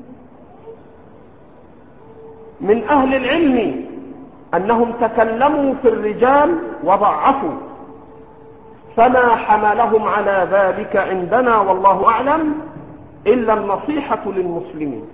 Speaker 1: من أهل العلم أنهم تكلموا في الرجال وضعفوا، فما حملهم على ذلك عندنا والله أعلم إلا النصيحة للمسلمين.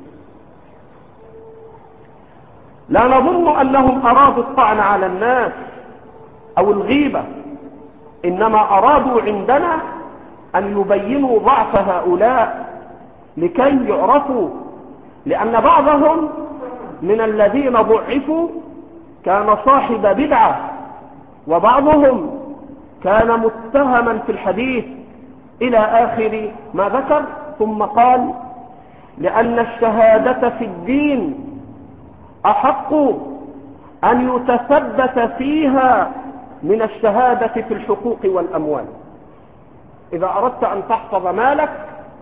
Speaker 1: لا نظن أنهم أرادوا الطعن على الناس أو الغيبة، إنما أرادوا عندنا أن يبينوا ضعف هؤلاء لكي يعرفوا، لأن بعضهم من الذين ضعفوا كان صاحب بدعة، وبعضهم كان متهما في الحديث، إلى آخر ما ذكر. ثم قال: لأن الشهادة في الدين أحق أن يتثبت فيها من الشهادة في الحقوق والأموال. إذا أردت أن تحفظ مالك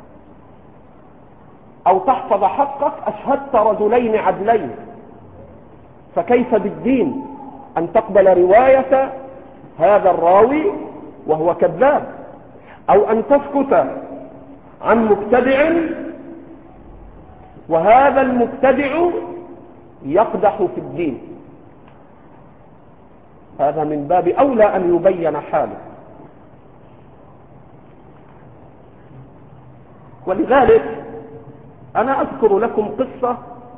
Speaker 1: أو تحفظ حقك أشهدت رجلين عدلين، فكيف بالدين أن تقبل رواية هذا الراوي وهو كذاب، أو أن تسكت عن مبتدع وهذا المبتدع يقدح في الدين. هذا من باب أولى أن يبين حاله. ولذلك أنا أذكر لكم قصة،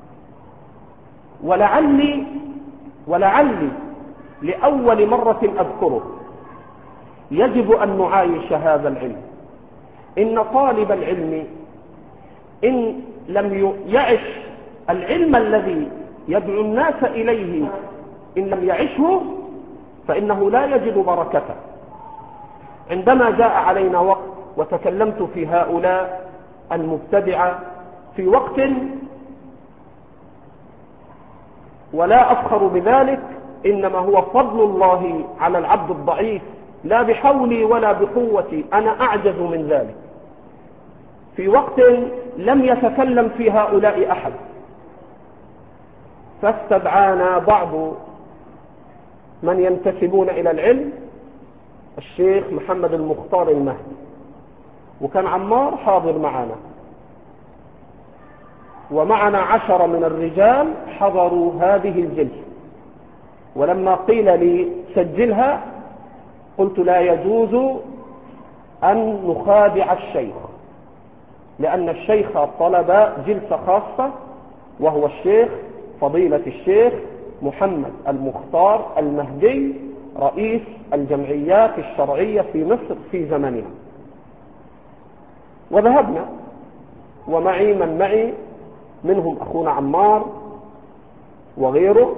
Speaker 1: ولعلي لأول مرة أذكره. يجب أن نعايش هذا العلم. إن طالب العلم إن لم يعش العلم الذي يدعو الناس إليه، إن لم يعشه فإنه لا يجد بركته. عندما جاء علينا وقت وتكلمت في هؤلاء المبتدعة في وقت، ولا أفخر بذلك، إنما هو فضل الله على العبد الضعيف، لا بحولي ولا بقوتي، أنا أعجز من ذلك. في وقت لم يتكلم في هؤلاء أحد، فاستدعانا بعض من ينتسبون إلى العلم، الشيخ محمد المختار المهدي، وكان عمار حاضر معنا، ومعنا 10 من الرجال حضروا هذه الجلسة. ولما قيل لي سجلها قلت لا يجوز أن نخادع الشيخ، لأن الشيخ طلب جلسة خاصة، وهو الشيخ فضيلة الشيخ محمد المختار المهدي، رئيس الجمعيات الشرعية في مصر في زمننا. وذهبنا، ومعي من معي، منهم أخونا عمار وغيره،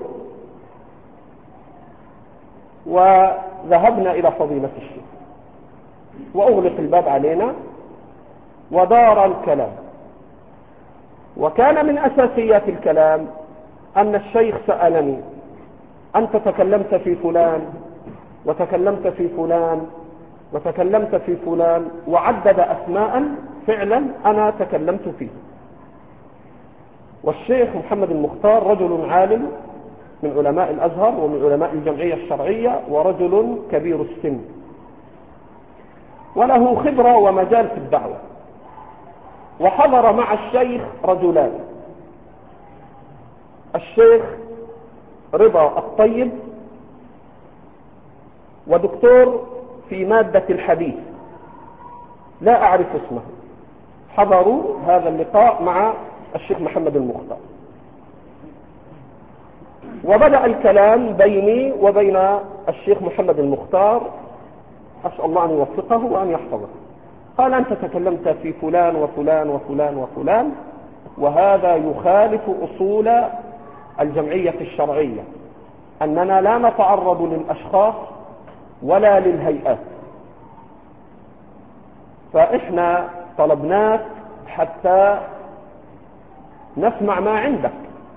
Speaker 1: وذهبنا إلى فضيلة الشيخ، وأغلق الباب علينا ودار الكلام. وكان من أساسيات الكلام أن الشيخ سألني: أنت تكلمت في فلان وتكلمت في فلان وتكلمت في فلان، وعدد أسماء فعلا أنا تكلمت فيه. والشيخ محمد المختار رجل عالم من علماء الأزهر ومن علماء الجمعية الشرعية، ورجل كبير السن وله خبرة ومجال في الدعوة. وحضر مع الشيخ رجلان: الشيخ رضا الطيب، ودكتور في مادة الحديث لا أعرف اسمه، حضروا هذا اللقاء مع الشيخ محمد المختار. وبدأ الكلام بيني وبين الشيخ محمد المختار، أسأل الله أن يوفقه وأن يحفظه. قال: أنت تكلمت في فلان وفلان وفلان وفلان، وهذا يخالف أصول الجمعية الشرعية، أننا لا نتعرض للأشخاص ولا للهيئات، فإحنا طلبناك حتى نسمع ما عندك.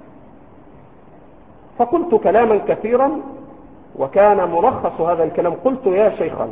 Speaker 1: فقلت كلاما كثيرا، وكان ملخص هذا الكلام: قلت: يا شيخنا،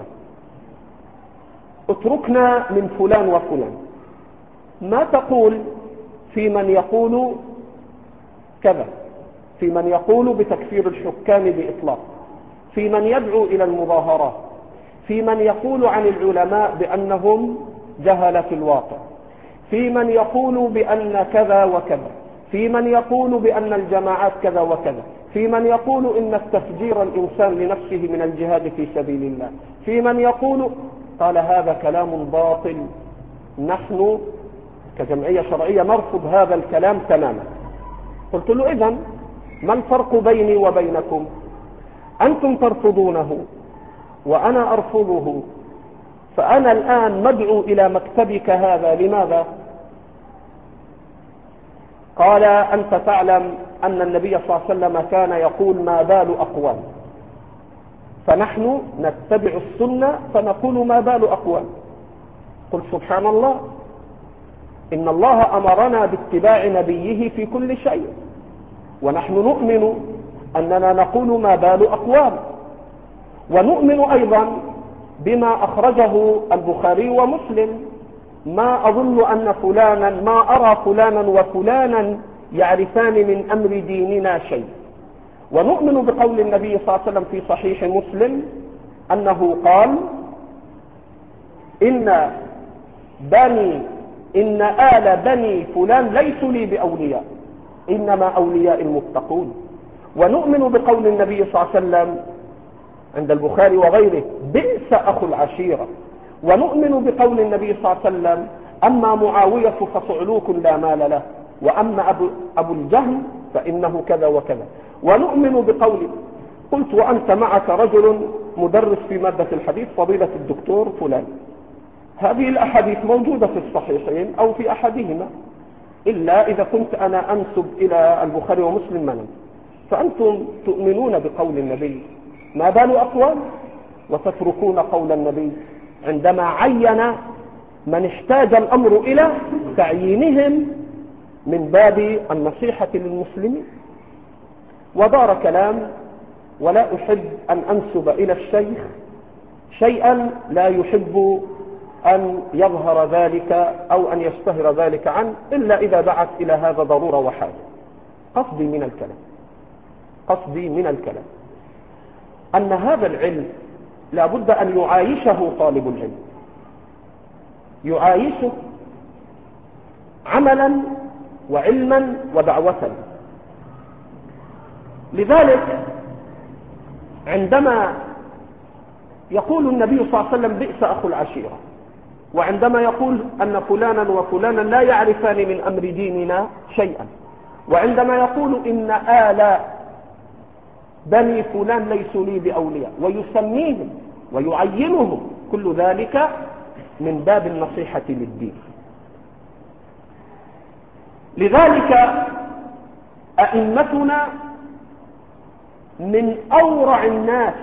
Speaker 1: اتركنا من فلان وفلان، ما تقول في من يقول كذا، في من يقول بتكفير الحكام بإطلاق، في من يدعو إلى المظاهرات، في من يقول عن العلماء بأنهم جهلة في الواقع، في من يقول بأن كذا وكذا، في من يقول بأن الجماعات كذا وكذا، في من يقول إن التفجير الإنسان لنفسه من الجهاد في سبيل الله، في من يقول. قال: هذا كلام باطل، نحن كجمعية شرعية نرفض هذا الكلام تماما. قلت له: إذن ما الفرق بيني وبينكم؟ أنتم ترفضونه وأنا أرفضه، فأنا الآن مدعو إلى مكتبك هذا، لماذا؟ قال: أنت تعلم أن النبي صلى الله عليه وسلم كان يقول: ما بال أقوام، فنحن نتبع السنة فنقول: ما بال أقوام. قل: سبحان الله، إن الله أمرنا باتباع نبيه في كل شيء، ونحن نؤمن أننا نقول: ما بال أقوام. ونؤمن أيضا بما أخرجه البخاري ومسلم: ما أظن أن فلانا، ما أرى فلانا وفلانا يعرفان من أمر ديننا شيء. ونؤمن بقول النبي صلى الله عليه وسلم في صحيح مسلم أنه قال: إن بني إن آل بني فلان ليسوا لي بأولياء، إنما أولياء المتقون. ونؤمن بقول النبي صلى الله عليه وسلم عند البخاري وغيره: بئس أخو العشيرة. ونؤمن بقول النبي صلى الله عليه وسلم: أما معاوية فصعلوك لا مال له، وأما أبو الجهم فإنه كذا وكذا. ونؤمن بقول قلت وأنت معك رجل مدرس في مادة الحديث فضيلة الدكتور فلان، هذه الأحاديث موجودة في الصحيحين أو في أحدهما، إلا إذا كنت أنا أنسب إلى البخاري ومسلم منهم، فأنتم تؤمنون بقول النبي، ما بال أقوال وتتركون قول النبي عندما عين من احتاج الأمر إلى تعيينهم من باب النصيحة للمسلمين. ودار كلام، ولا أحب أن أنسب إلى الشيخ شيئا لا يحب أن يظهر ذلك أو أن يشتهر ذلك عنه إلا إذا دعت إلى هذا ضرورة وحاجة. قصدي من الكلام أن هذا العلم لا بد أن يعايشه طالب العلم، يعايشه عملا وعلما ودعوة. لذلك عندما يقول النبي صلى الله عليه وسلم: بئس أخو العشيرة، وعندما يقول أن فلانا وفلانا لا يعرفان من أمر ديننا شيئا، وعندما يقول إن آل بني فلان ليسوا لي بأولياء، ويسميهم ويعينهم، كل ذلك من باب النصيحة للدين. لذلك أئمتنا من أورع الناس،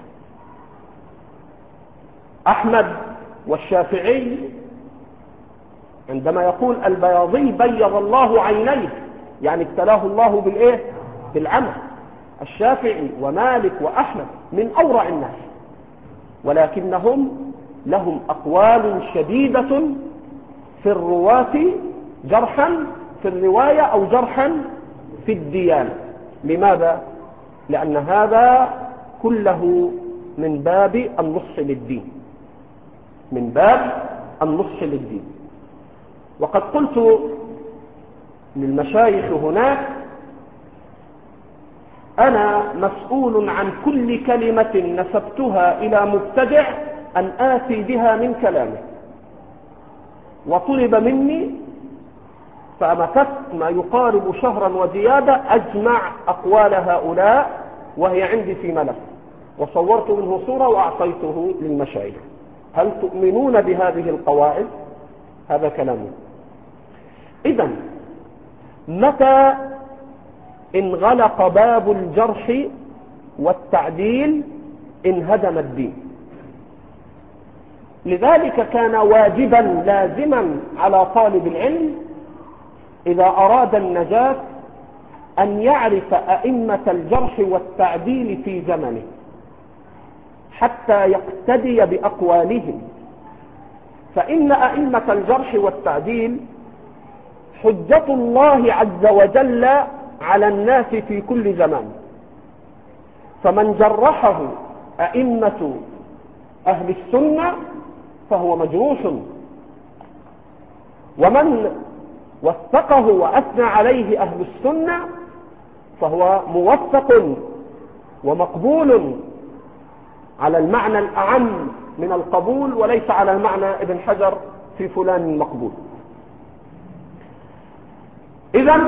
Speaker 1: أحمد والشافعي، عندما يقول البياضي: بيض الله عينيه، يعني ابتلاه الله بالإيه؟ بالعمى. الشافعي ومالك وأحمد من أورع الناس، ولكنهم لهم أقوال شديدة في الرواة، جرحا في الرواية أو جرحا في الديانة. لماذا؟ لأن هذا كله من باب النصح للدين، من باب النصح للدين. وقد قلت للمشايخ هناك: أنا مسؤول عن كل كلمة نسبتها إلى مبتدع أن آتي بها من كلامه. وطلب مني فمكثت ما يقارب شهرا وزيادة أجمع أقوال هؤلاء، وهي عندي في ملف، وصورت منه صورة وأعطيته للمشايخ. هل تؤمنون بهذه القواعد؟ هذا كلامه. إذن متى انغلق باب الجرح والتعديل انهدم الدين. لذلك كان واجبا لازما على طالب العلم إذا أراد النجاة أن يعرف أئمة الجرح والتعديل في زمنه حتى يقتدي بأقوالهم، فإن أئمة الجرح والتعديل حجة الله عز وجل على الناس في كل زمان. فمن جرحه أئمة أهل السنة فهو مجروح، ومن وثقه وأثنى عليه أهل السنة فهو موثق ومقبول على المعنى الأعم من القبول، وليس على المعنى ابن حجر في فلان المقبول. إذن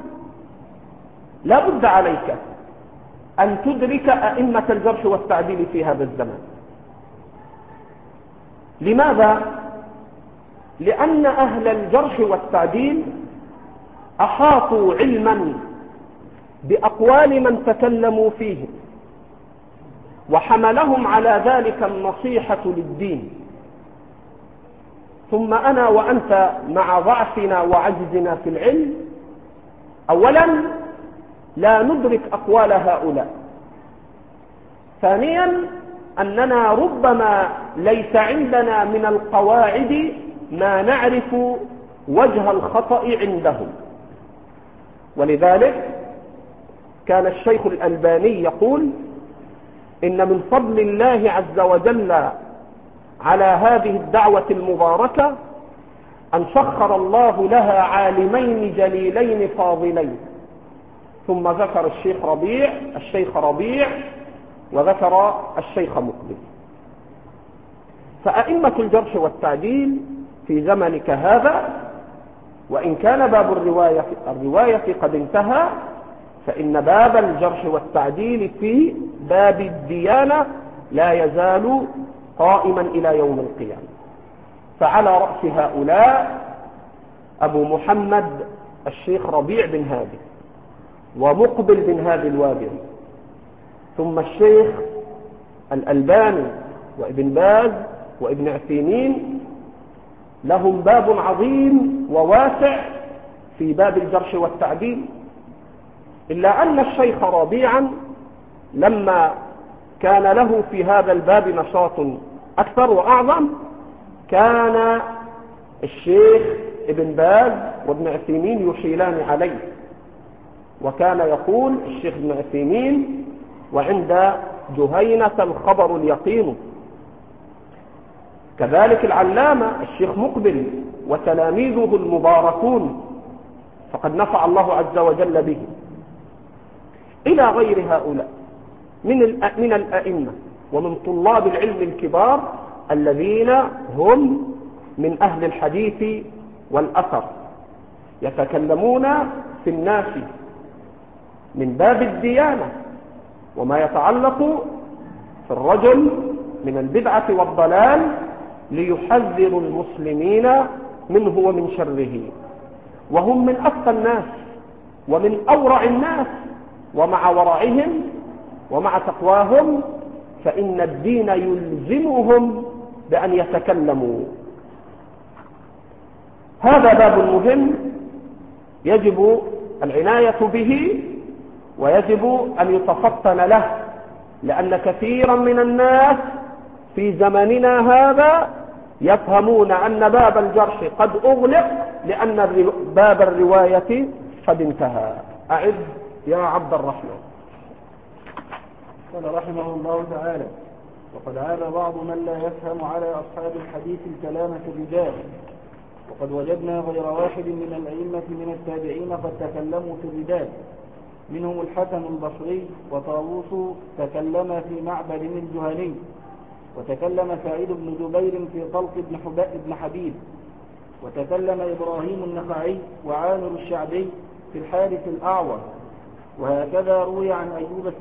Speaker 1: لا بد عليك أن تدرك أئمة الجرح والتعديل في هذا الزمان. لماذا؟ لأن أهل الجرح والتعديل أحاطوا علما بأقوال من تكلموا فيه، وحملهم على ذلك النصيحة للدين. ثم أنا وأنت مع ضعفنا وعجزنا في العلم أولا لا ندرك أقوال هؤلاء، ثانيا أننا ربما ليس عندنا من القواعد ما نعرف وجه الخطأ عندهم. ولذلك كان الشيخ الألباني يقول: إن من فضل الله عز وجل على هذه الدعوة المباركة أن سخر الله لها عالمين جليلين فاضلين. ثم ذكر الشيخ ربيع وذكر الشيخ مقبل. فأئمة الجرح والتعديل في زمنك هذا، وإن كان باب الرواية قد انتهى، فإن باب الجرح والتعديل في باب الديانة لا يزال قائما إلى يوم القيامة. فعلى رأس هؤلاء أبو محمد الشيخ ربيع بن هادي ومقبل بن هادي الوادعي، ثم الشيخ الألباني وابن باز وابن عثيمين، لهم باب عظيم وواسع في باب الجرح والتعديل. إلا أن الشيخ ربيعا لما كان له في هذا الباب نشاط أكثر وأعظم، كان الشيخ ابن باز وابن عثيمين يحيلان عليه، وكان يقول الشيخ ابن عثيمين: وعند جهينة الخبر اليقين. كذلك العلامة الشيخ مقبل وتلاميذه المباركون، فقد نفع الله عز وجل به، إلى غير هؤلاء من الأئمة ومن طلاب العلم الكبار الذين هم من أهل الحديث والأثر، يتكلمون في الناس من باب الديانة وما يتعلق في الرجل من البدعة والضلال، ليحذروا المسلمين منه ومن شره. وهم من أتقى الناس ومن أورع الناس، ومع ورعهم ومع تقواهم فإن الدين يلزمهم بأن يتكلموا. هذا باب مهم يجب العناية به ويجب أن يتفطن له، لأن كثيرا من الناس في زماننا هذا يفهمون أن باب الجرح قد أغلق لأن باب الرواية قد انتهى. أعد يا عبد الرحمن.
Speaker 2: قال رحمه الله تعالى: وقد عاب بعض من لا يفهم على أصحاب الحديث الكلام في الرجال، وقد وجدنا غير واحد من الأئمة من التابعين قد تكلموا في الرجال، منهم الحسن البصري وطاووس تكلم في معبد الجهني، وتكلم سعيد بن جبير في طلق بن حبيب، وتكلم إبراهيم النخعي وعامر الشعبي في الحارث الأعور. وهكذا روي عن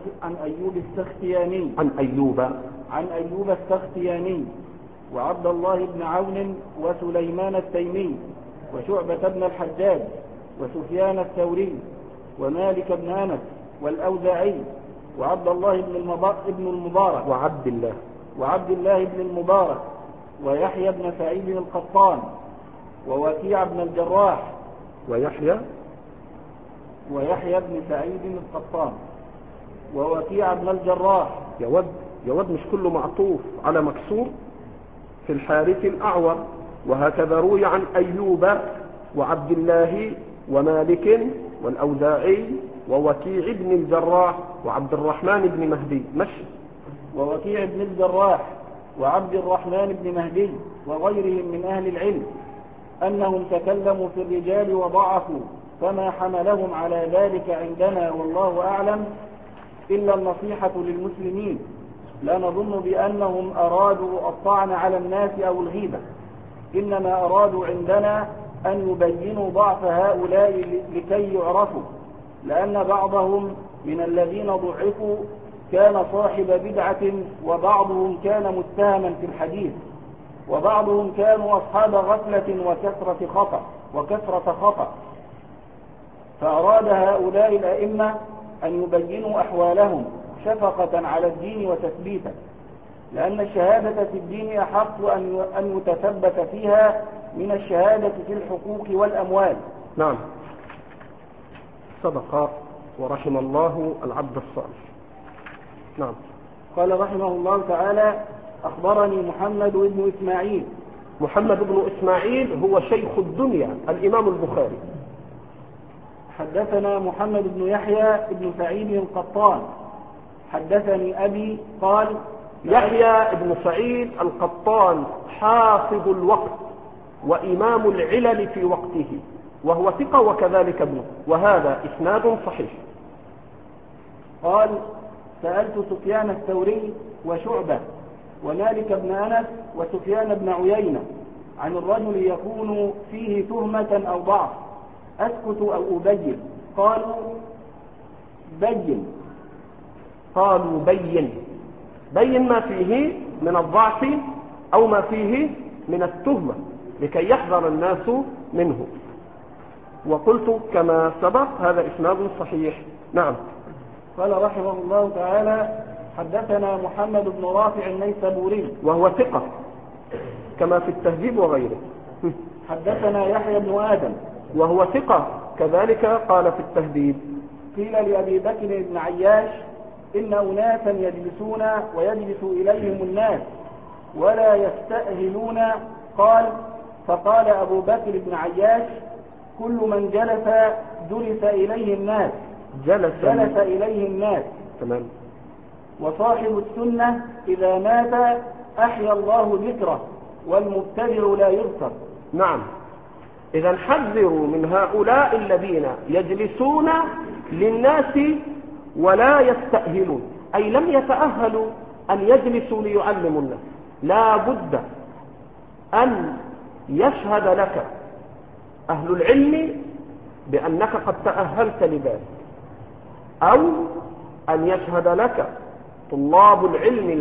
Speaker 2: أيوب السختياني وعبد الله بن عون وسليمان التيمي وشعبة بن الحجاج وسفيان الثوري ومالك بن أنس والأوزاعي وعبد الله بن المبارك وعبد الله بن المبارك ويحيى بن سعيد القطان ووكيع بن الجراح ويحيى بن سعيد القطان ووكيع بن الجراح.
Speaker 1: يود مش كله معطوف على مكسور في الحارث الأعور. وهكذا روي عن أيوب وعبد الله ومالك والأوزاعي ووكيع بن الجراح وعبد الرحمن بن مهدي
Speaker 2: ووكيع بن الجراح وعبد الرحمن بن مهدي وغيرهم من أهل العلم أنهم تكلموا في الرجال وضعفوا، فما حملهم على ذلك عندنا والله أعلم إلا النصيحة للمسلمين، لا نظن بأنهم أرادوا الطعن على الناس أو الغيبة، إنما أرادوا عندنا أن يبينوا ضعف هؤلاء لكي يعرفوا، لأن بعضهم من الذين ضعفوا كان صاحب بدعة، وبعضهم كان متهما في الحديث، وبعضهم كانوا أصحاب غفلة وكثرة خطأ، فأراد هؤلاء الأئمة أن يبينوا أحوالهم شفقة على الدين وتثبيتا، لأن الشهادة في الدين أحق أن يتثبت فيها من الشهادة في الحقوق والأموال.
Speaker 1: نعم، صدق ورحم الله العبد الصالح. نعم.
Speaker 2: قال رحمه الله تعالى: أخبرني محمد بن
Speaker 1: إسماعيل هو شيخ الدنيا الإمام البخاري.
Speaker 2: حدثنا محمد بن يحيى بن سعيد القطان حدثني أبي قال:
Speaker 1: يحيى بن سعيد القطان حافظ الوقت وإمام العلل في وقته، وهو ثقة وكذلك ابنه، وهذا إسناد صحيح.
Speaker 2: قال: سألت سفيان الثوري وشعبة ومالك بن أنس وسفيان بن عيينة عن الرجل يكون فيه تهمة أو ضعف، أسكت أو أبين؟ قالوا بين.
Speaker 1: قالوا بين ما فيه من الضعف أو ما فيه من التهمة لكي يحذر الناس منه. وقلت كما سبق هذا إسناد صحيح. نعم.
Speaker 2: قال رحمه الله تعالى: حدثنا محمد بن رافع النيسابوري وهو
Speaker 1: ثقة كما في التهذيب وغيره.
Speaker 2: حدثنا يحيى بن آدم
Speaker 1: وهو ثقة كذلك قال في التهذيب.
Speaker 2: قيل لأبي بكر بن عياش: إن أناسا يجلسون ويجلس إليهم الناس ولا يستأهلون. فقال أبو بكر بن عياش: كل من جلس إليه الناس جلس إليه الناس.
Speaker 1: تمام.
Speaker 2: وصاحب السنة إذا مات أحيا الله ذكره والمبتدع لا يذكر.
Speaker 1: نعم. إذا حذروا من هؤلاء الذين يجلسون للناس ولا يستأهلون، أي لم يتأهلوا أن يجلسوا ليعلموا الناس. لا بد أن يشهد لك أهل العلم بأنك قد تأهلت لذلك، أو أن يشهد لك طلاب العلم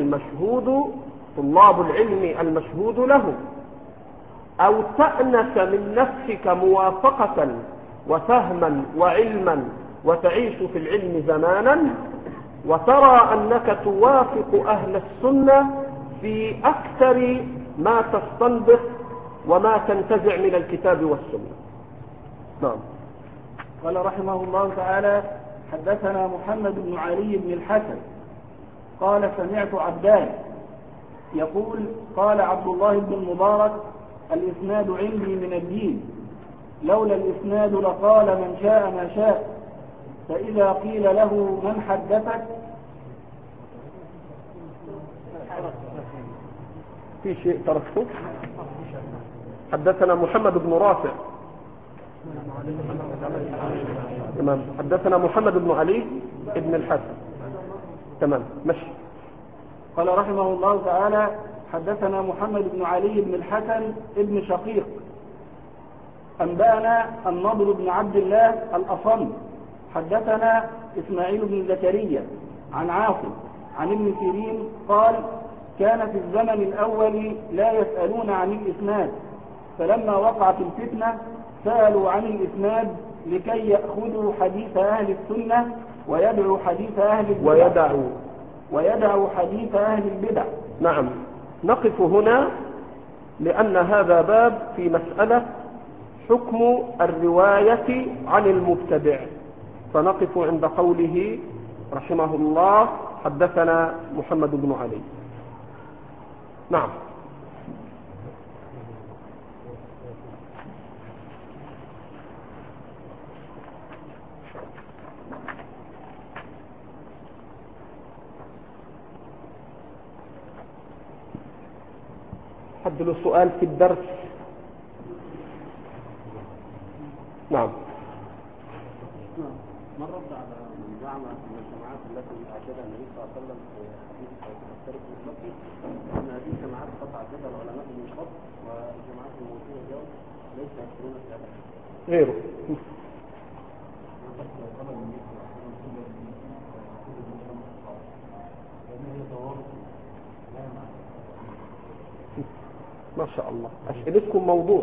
Speaker 1: المشهود له، أو تأنس من نفسك موافقة وفهما وعلما وتعيش في العلم زمانا، وترى أنك توافق أهل السنة في أكثر ما تستنبط وما تنتزع من الكتاب والسنة. نعم.
Speaker 2: قال رحمه الله تعالى: حدثنا محمد بن علي بن الحسن قال: سمعت عبدان يقول: قال عبد الله بن المبارك: الإسناد عندي من الدين، لولا الإسناد لقال من شاء ما شاء. فإذا قيل له من حدثك؟
Speaker 1: في شيء تركته. حدثنا محمد بن رافع. تمام. حدثنا محمد بن علي بن الحسن. تمام. مشي.
Speaker 2: قال رحمه الله تعالى: حدثنا محمد بن علي بن الحسن ابن شقيق أنبأنا النضر بن عبد الله الأصم حدثنا إسماعيل بن زكريا عن عاصم عن ابن سيرين قال: كان في الزمن الأول لا يسألون عن الإسناد، فلما وقعت الفتنة سألوا عن الإسناد لكي يأخذوا حديث أهل السنة ويدعوا حديث أهل البدع ويدعوا حديث أهل البدع.
Speaker 1: نعم. نقف هنا لأن هذا باب في مسألة حكم الرواية عن المبتدع، فنقف عند قوله رحمه الله: حدثنا محمد بن علي. نعم. حد له سؤال في الدرس؟ نعم.
Speaker 3: مرت على من زعم ان الجماعات التي اعتدها النبي صلى الله عليه وسلم في حديث الترك المكي ان هذه الجماعات قد اعتدها العلماء من قبل، والجماعات الموجوده اليوم ليس يذكرون في هذا
Speaker 1: غيره. ما شاء الله، أسئلتكم موضوع.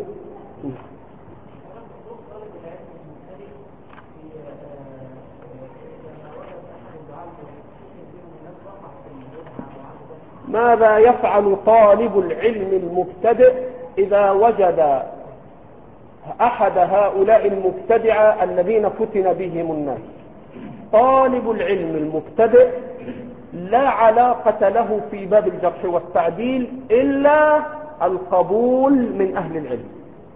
Speaker 1: ماذا يفعل طالب العلم المبتدئ إذا وجد أحد هؤلاء المبتدعة الذين فتن بهم الناس؟ طالب العلم المبتدئ لا علاقة له في باب الجرح والتعديل إلا القبول من أهل العلم.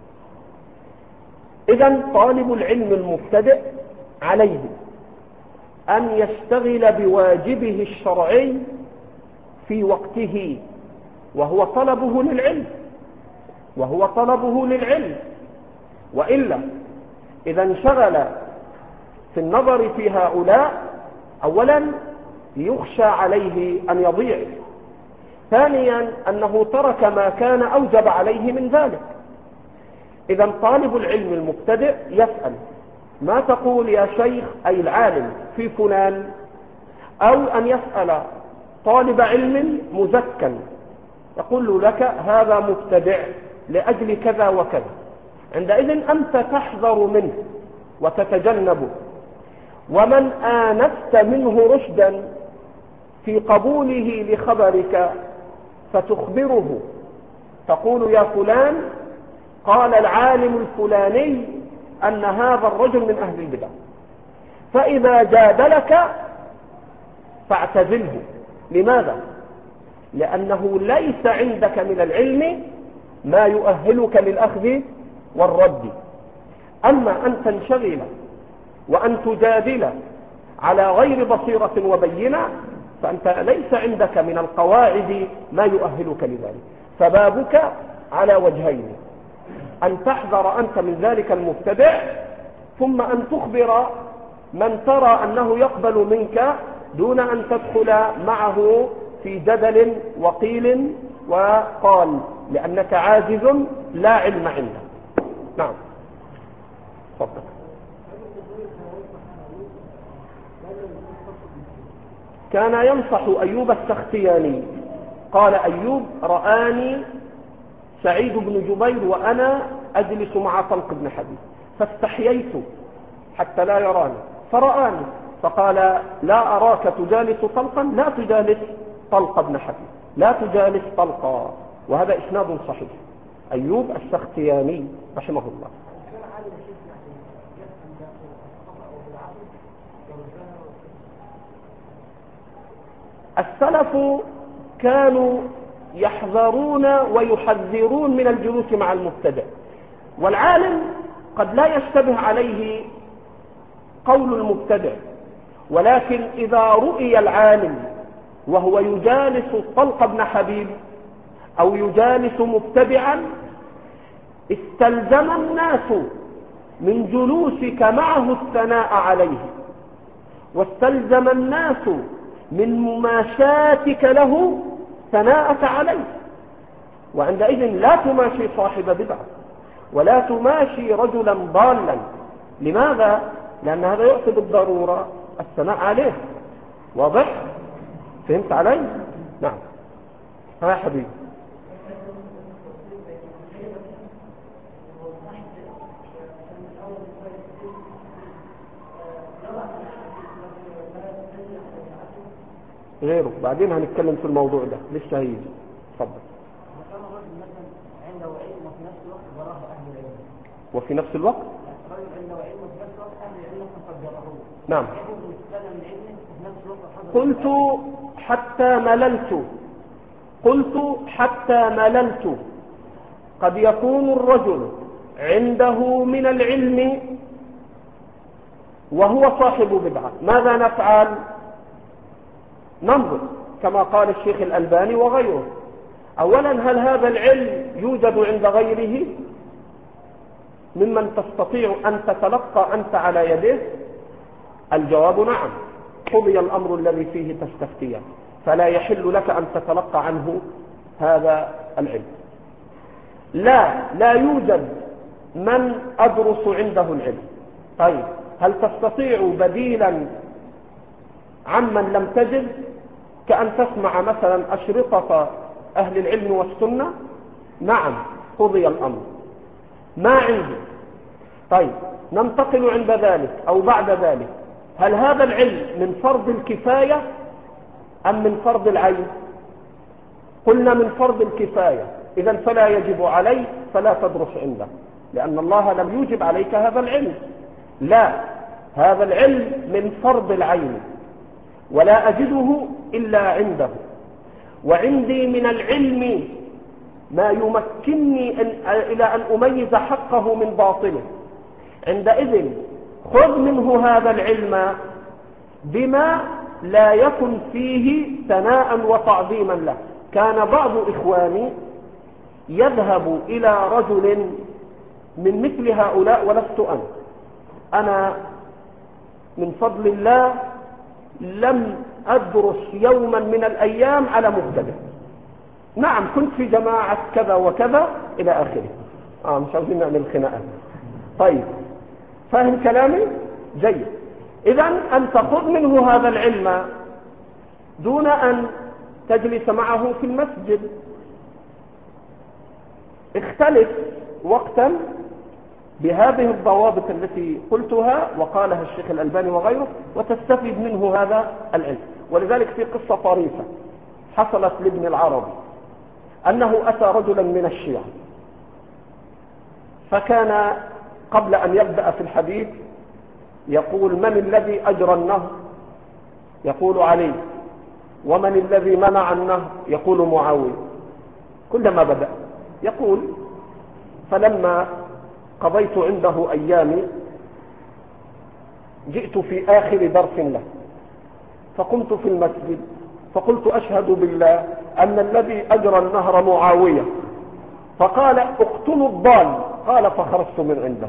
Speaker 1: إذن طالب العلم المبتدئ عليه أن يشتغل بواجبه الشرعي في وقته، وهو طلبه للعلم، وهو طلبه للعلم. وإلا إذا انشغل في النظر في هؤلاء أولا يخشى عليه أن يضيع، ثانيا أنه ترك ما كان أوجب عليه من ذلك. إذا طالب العلم المبتدئ يسأل: ما تقول يا شيخ أي العالم في فلان؟ أو أن يسأل طالب علم مزكا يقول لك هذا مبتدع لأجل كذا وكذا، عندئذ أنت تحذر منه وتتجنبه. ومن آنست منه رشدا في قبوله لخبرك فتخبره، تقول: يا فلان، قال العالم الفلاني أن هذا الرجل من أهل البدع. فإذا جادلك فاعتزله. لماذا؟ لأنه ليس عندك من العلم ما يؤهلك للأخذ والرد. أما أن تنشغل وأن تجادل على غير بصيرة وبينة فأنت ليس عندك من القواعد ما يؤهلك لذلك. فبابك على وجهين: أن تحذر أنت من ذلك المبتدع، ثم أن تخبر من ترى أنه يقبل منك دون أن تدخل معه في جدل وقيل وقال، لأنك عاجز لا علم عندك. نعم، تفضل. كان ينصح أيوب السختياني، قال أيوب: رآني سعيد بن جبير وأنا أجلس مع طلق بن حبيب فاستحييت حتى لا يراني فرآني فقال: لا أراك تجالس طلقا، لا تجالس طلق بن حبيب، لا تجالس طلقا. وهذا إسناد صحيح. أيوب السختياني رحمه الله. السلف كانوا يحذرون ويحذرون من الجلوس مع المبتدع، والعالم قد لا يشتبه عليه قول المبتدع، ولكن إذا رؤي العالم وهو يجالس طلق بن حبيب أو يجالس مبتدعا استلزم الناس من جلوسك معه الثناء عليه، واستلزم الناس من مماشاتك له ثناءك عليه. وعندئذ لا تماشي صاحب بدعة ولا تماشي رجلا ضالا. لماذا؟ لأن هذا يعطي بالضرورة الثناء عليه. واضح؟ فهمت علي؟ نعم. ها حبيبي. غيره بعدين هنتكلم في الموضوع ده، لسه هيجي. اتفضل.
Speaker 4: كان الرجل مثلا عنده علم وفي نفس الوقت براه اهل العلم.
Speaker 1: وفي نفس الوقت
Speaker 4: الرجل عنده علم وفي نفس الوقت اهل العلم قد جرهوه.
Speaker 1: نعم.
Speaker 4: يجب يستلم من علمه وفي نفس الوقت
Speaker 1: قلت حتى مللت. قد يكون الرجل عنده من العلم وهو صاحب بدعة، ماذا نفعل؟ ننظر كما قال الشيخ الألباني وغيره. أولا، هل هذا العلم يوجد عند غيره ممن تستطيع أن تتلقى أنت على يده؟ الجواب نعم. قضي الأمر الذي فيه تستفتيان، فلا يحل لك أن تتلقى عنه هذا العلم. لا يوجد من أدرس عنده العلم. طيب، هل تستطيع بديلا عمن لم تجد، كأن تسمع مثلا أشرطة أهل العلم والسنة؟ نعم، قضي الأمر. ما عندي. طيب، ننتقل عند ذلك أو بعد ذلك، هل هذا العلم من فرض الكفاية أم من فرض العين؟ قلنا من فرض الكفاية، إذن فلا يجب عليك، فلا تدرس عنده، لأن الله لم يوجب عليك هذا العلم. لا، هذا العلم من فرض العين ولا أجده إلا عنده. وعندي من العلم ما يمكنني إلى أن أميز حقه من باطله. عندئذ خذ منه هذا العلم بما لا يكن فيه ثناء وتعظيما له. كان بعض إخواني يذهب إلى رجل من مثل هؤلاء ولست أنا من فضل الله لم أدرس يوما من الأيام على مبتدئ. نعم كنت في جماعة كذا وكذا إلى آخره. مش عاوزين نعمل خناقات. طيب فاهم كلامي؟ جيد. إذن أن تأخذ منه هذا العلم دون أن تجلس معه في المسجد. اختلف وقتا بهذه الضوابط التي قلتها وقالها الشيخ الألباني وغيره وتستفيد منه هذا العلم. ولذلك في قصة طريفة حصلت لابن العربي أنه أتى رجلا من الشيعة، فكان قبل أن يبدأ في الحديث يقول: من الذي أجرى النهر؟ يقول: علي. ومن الذي منع النهر؟ يقول: معاوية. كلما بدأ يقول: فلما قضيت عنده أيامي جئت في آخر درس له فقمت في المسجد فقلت: أشهد بالله أن الذي أجرى النهر معاوية. فقال: اقتلوا الضال. قال: فخرجت من عنده.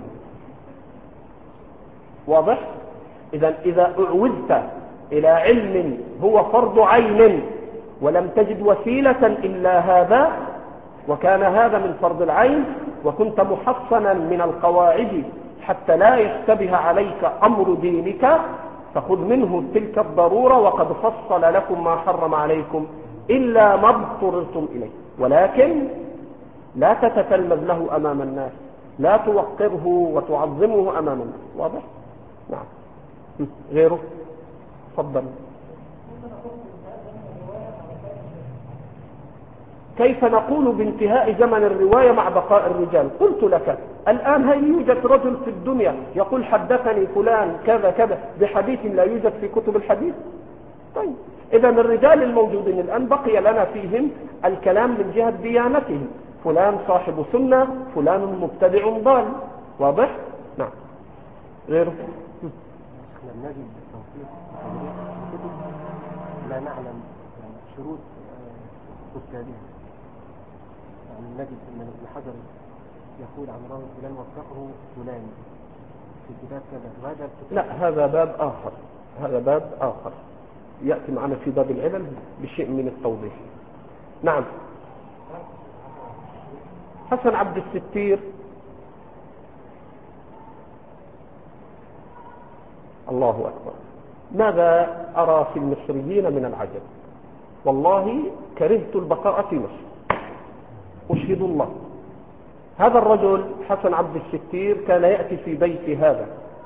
Speaker 1: واضح؟ إذا أعوذت إلى علم هو فرض عين ولم تجد وسيلة إلا هذا، وكان هذا من فرض العين، وكنت محصنا من القواعد حتى لا يشتبه عليك أمر دينك، فخذ منه تلك الضرورة، وقد فصل لكم ما حرم عليكم إلا ما اضطررتم إليه. ولكن لا تتتلمذ له أمام الناس، لا توقره وتعظمه أمام الناس. واضح؟ نعم. غيره؟ تفضل. كيف نقول بانتهاء زمن الرواية مع بقاء الرجال؟ قلت لك الآن هل يوجد رجل في الدنيا يقول حدثني فلان كذا كذا بحديث لا يوجد في كتب الحديث؟ طيب إذا الرجال الموجودين الآن بقي لنا فيهم الكلام من جهة ديانتهم، فلان صاحب سنة، فلان مبتدع ضال. واضح؟ نعم. غيره؟
Speaker 3: نجد التوفيق لا نعلم شروط كتابها، يعني نجد ان ابن حجر يقول عن راوي فلان وثقه فلان في كتاب كذا، وهذا
Speaker 1: لا، هذا باب آخر، هذا باب آخر يأتي معنا في باب العلل بشيء من التوضيح. نعم. حسن عبد الستير الله أكبر، ماذا أرى في المصريين من العجب؟ والله كرهت البقاء في مصر، أشهد الله. هذا الرجل حسن عبد الستير كان يأتي في بيت هذا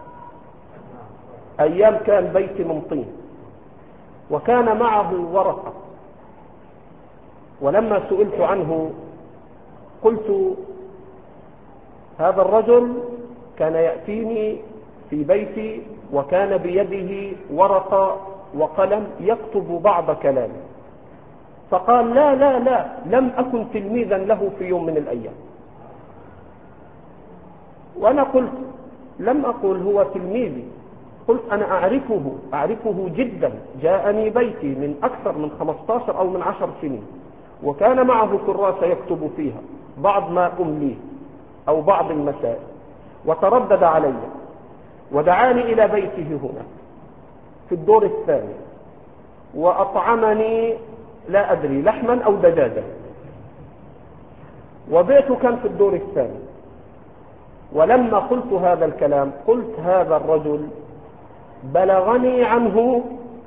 Speaker 1: أيام كان بيت ممطين، وكان معه ورقة، ولما سئلت عنه قلت: هذا الرجل كان يأتيني في بيتي وكان بيده ورقة وقلم يكتب بعض كلامه. فقال: لا لا لا، لم أكن تلميذا له في يوم من الأيام. وأنا قلت: لم أقل هو تلميذي، قلت أنا أعرفه جدا، جاءني بيتي من أكثر من 15 أو من 10 سنين، وكان معه كراسة يكتب فيها بعض ما أمليه أو بعض المسائل، وتردد علي ودعاني إلى بيته هنا في الدور الثاني، وأطعمني لا أدري لحما أو دجاجا، وبيته كان في الدور الثاني. ولما قلت هذا الكلام قلت: هذا الرجل بلغني عنه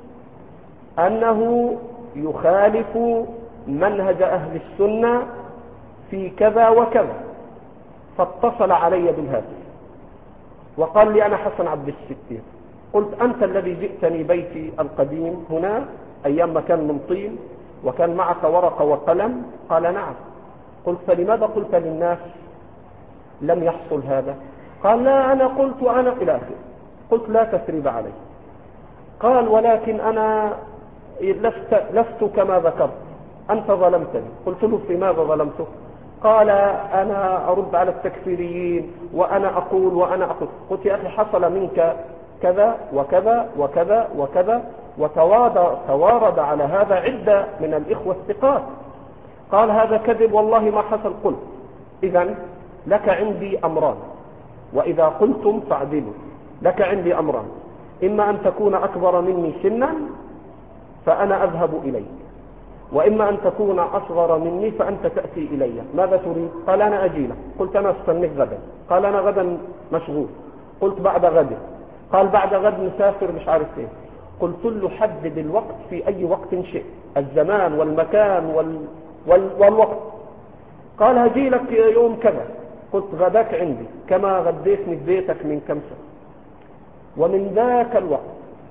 Speaker 1: أنه يخالف منهج أهل السنة في كذا وكذا. فاتصل علي بالهاتف وقال لي: أنا حسن عبد الستير. قلت: أنت الذي جئتني بيتي القديم هنا أيام ما كان من طين وكان معك ورقة وقلم؟ قال: نعم. قلت: فلماذا قلت للناس لم يحصل هذا؟ قال: لا، أنا قلت وأنا إلى آخره. قلت: لا تثريب علي. قال: ولكن أنا لست كما ذكرت، أنت ظلمتني. قلت له: في ماذا ظلمتك؟ قال: أنا أرد على التكفيريين وأنا أقول. قلت: يا أخي، حصل منك كذا وكذا وكذا وكذا، وتوارد على هذا عدة من الإخوة الثقات. قال هذا كذب والله ما حصل. قلت إذن لك عندي أمران، وإذا قلتم فاعدلوا. لك عندي أمران، إما أن تكون أكبر مني سنا فأنا أذهب إليك، وإما أن تكون أصغر مني فأنت تأتي إلي. ماذا تريد؟ قال أنا أجي لك. قلت أنا أستنك غدا. قال أنا غدا مشغول. قلت بعد غد. قال بعد غد نسافر مش عارف ايه. قلت له حدد الوقت في أي وقت شئت، الزمان والمكان والوقت. قال هجي لك يوم كذا. قلت غداك عندي كما غديتني في بيتك من كم سنة. ومن ذاك الوقت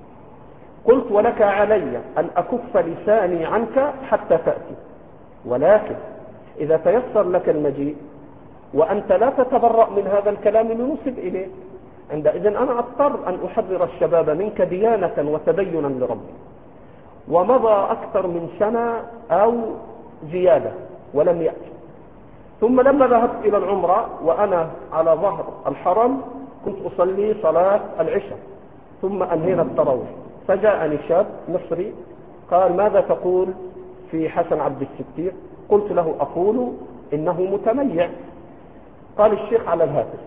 Speaker 1: قلت ولك علي أن أكف لساني عنك حتى تأتي، ولكن إذا تيسر لك المجيء وأنت لا تتبرأ من هذا الكلام المنسب إليك، عندئذ أنا أضطر أن أحذر الشباب منك ديانة وتدينا لربي. ومضى أكثر من سنة أو زيادة ولم يأتي. ثم لما ذهبت إلى العمرة وأنا على ظهر الحرم كنت أصلي صلاة العشاء ثم أنهينا التراويح، فجاءني شاب مصري قال ماذا تقول في حسن عبد الستير؟ قلت له أقول إنه متميع. قال الشيخ على الهاتف.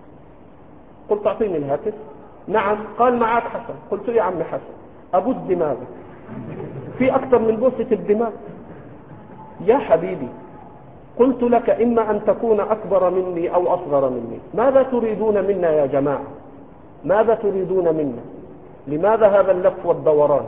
Speaker 1: قلت أعطيني الهاتف. نعم. قال معك حسن. قلت يا عم حسن أبوس دماغك، في أكثر من بوسة الدماغ يا حبيبي. قلت لك إما أن تكون أكبر مني أو أصغر مني. ماذا تريدون منا يا جماعة؟ ماذا تريدون منا؟ لماذا هذا اللف والدوران؟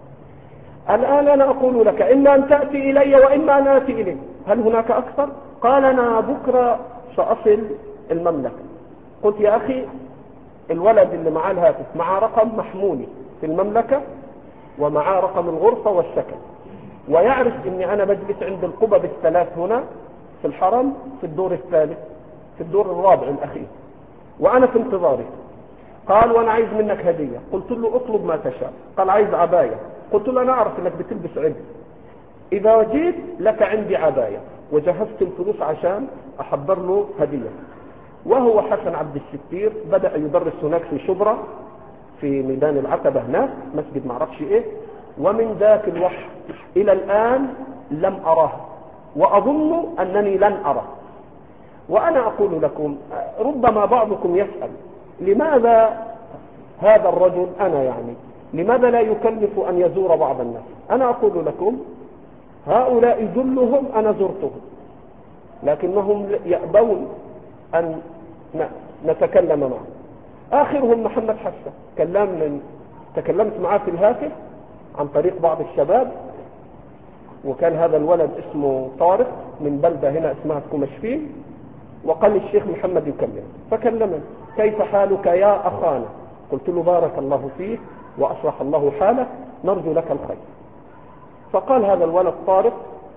Speaker 1: الآن أنا أقول لك إما أن تأتي إلي وإما أن آتي إليك. هل هناك أكثر؟ قال أنا بكرة سأصل المملكة. قلت يا أخي الولد اللي معاه الهاتف معاه رقم محمولي في المملكة ومعاه رقم الغرفة والسكن، ويعرف أني أنا بجلس عند القبب الثلاث هنا في الحرم في الدور الثالث في الدور الرابع الأخير وأنا في انتظاري. قال وأنا عايز منك هدية. قلت له اطلب ما تشاء. قال عايز عباية. قلت له أنا أعرف أنك بتلبس عبء، إذا جيت لك عندي عباية. وجهزت الفلوس عشان أحضر له هدية. وهو حسن عبد الستير بدأ يدرس هناك في شبرا في ميدان العتبة هناك مسجد معرفش إيه. ومن ذاك الوقت إلى الآن لم أراه، وأظن أنني لن أراه. وأنا أقول لكم ربما بعضكم يسأل لماذا هذا الرجل أنا يعني لماذا لا يكلف أن يزور بعض الناس؟ أنا أقول لكم هؤلاء جلهم أنا زرتهم، لكنهم يأبون أن نتكلم معه. آخرهم محمد حسن تكلمت معه في الهاتف عن طريق بعض الشباب، وكان هذا الولد اسمه طارق من بلدة هنا اسمها كومشفين، وقال الشيخ محمد يكلم. فكلمني كيف حالك يا أخانا؟ قلت له بارك الله فيك وأصلح الله حالك، نرجو لك الخير. فقال هذا الولد طارق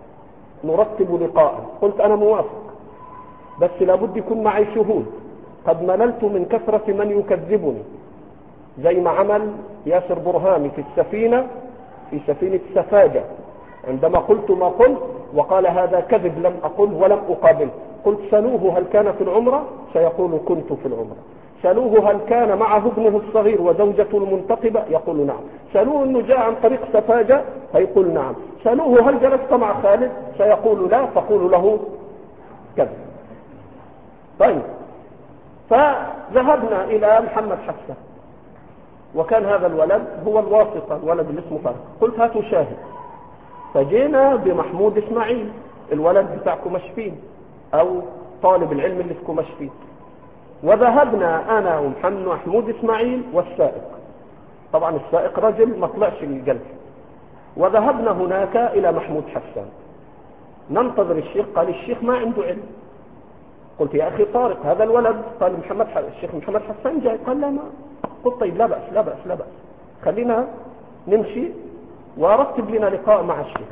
Speaker 1: نرتب لقاء. قلت أنا موافق، بس لابد يكون معي شهود. قد مللت من كثرة من يكذبني، زي ما عمل ياسر برهامي في السفينة في سفينة سفاجة عندما قلت ما قلت وقال هذا كذب لم أقل ولم أقابل. قلت سألوه هل كان في العمرة؟ سيقول كنت في العمرة. سألوه هل كان معه ابنه الصغير وزوجته المنتقبة؟ يقول نعم. سألوه أنه جاء عن طريق سفاجة؟ هيقول نعم. سألوه هل جلست مع خالد؟ سيقول لا. فقولوا له كذب. طيب، فذهبنا إلى محمد حسن، وكان هذا الولد هو الواسطة، الولد اللي اسمه فرق. قلت هاتوا شاهد. فجينا بمحمود إسماعيل الولد بتاع كومشفين أو طالب العلم اللي في كومشفين، وذهبنا أنا ومحمود إسماعيل والسائق. طبعا السائق رجل ما طلعش للجلسة. وذهبنا هناك إلى محمود حسن ننتظر الشيخ. قال الشيخ ما عنده علم. قلت يا أخي طارق هذا الولد. قال الشيخ محمد حسن جاي. قال لا ما. قلت طيب لا بأس لا بأس لا بأس، خلينا نمشي ورتب لنا لقاء مع الشيخ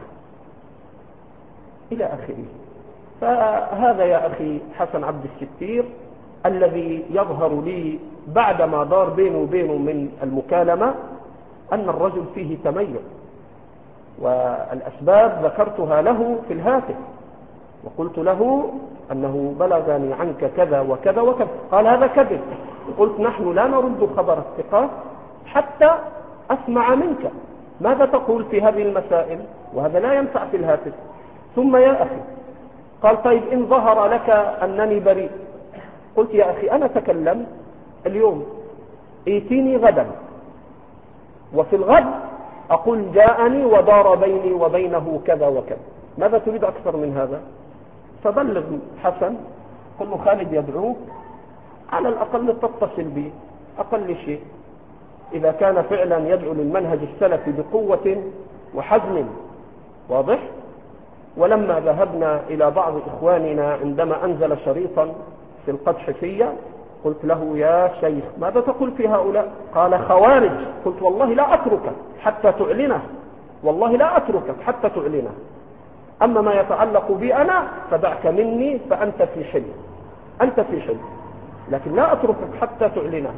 Speaker 1: إلى آخره. فهذا يا أخي حسن عبد الستير الذي يظهر لي بعدما دار بينه وبينه من المكالمة أن الرجل فيه تميز، والأسباب ذكرتها له في الهاتف وقلت له أنه بلغني عنك كذا وكذا وكذا. قال هذا كذب. قلت نحن لا نرد خبر الثقات حتى أسمع منك ماذا تقول في هذه المسائل، وهذا لا ينفع في الهاتف. ثم يا أخي قال طيب إن ظهر لك أنني بريء، قلت يا أخي أنا تكلمت اليوم، ائتيني غدا وفي الغد أقول جاءني ودار بيني وبينه كذا وكذا، ماذا تريد أكثر من هذا؟ فبلغ حسن، قل له خالد يدعوك، على الأقل تتصل بي، أقل شيء إذا كان فعلا يدعو للمنهج السلفي بقوة وحزم واضح. ولما ذهبنا إلى بعض إخواننا عندما أنزل شريطا في القدح فيا، قلت له يا شيخ ماذا تقول في هؤلاء؟ قال خوارج. قلت والله لا أتركك حتى تعلنه، والله لا أتركك حتى تعلنه، أما ما يتعلق بي أنا فدعك مني، فأنت في حل، أنت في حل، لكن لا أتركك حتى تعلنها.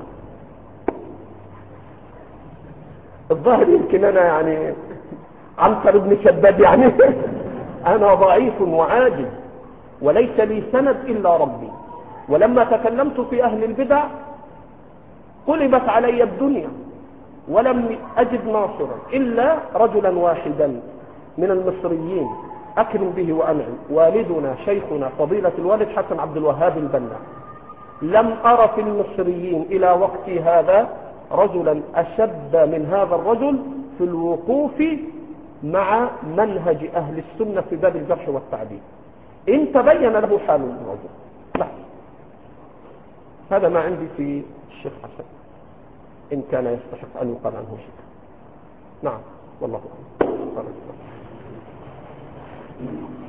Speaker 1: الظاهر يمكن أنا يعني عنتر بن شداد يعني أنا ضعيف وعاجز وليس لي سند إلا ربي. ولما تكلمت في أهل البدع قلبت علي الدنيا ولم أجد ناصرا إلا رجلا واحدا من المصريين أكرم به وأنعم، والدنا شيخنا فضيلة الوالد حسن عبد الوهاب البنا. لم أرى في المصريين إلى وقتي هذا رجلا أشد من هذا الرجل في الوقوف مع منهج أهل السنة في باب الجرح والتعديل، إن تبين له حال الرجل. لا، هذا ما عندي في الشيخ حسن، إن كان يستحق أن يقال عنه شيء. نعم والله أعلم.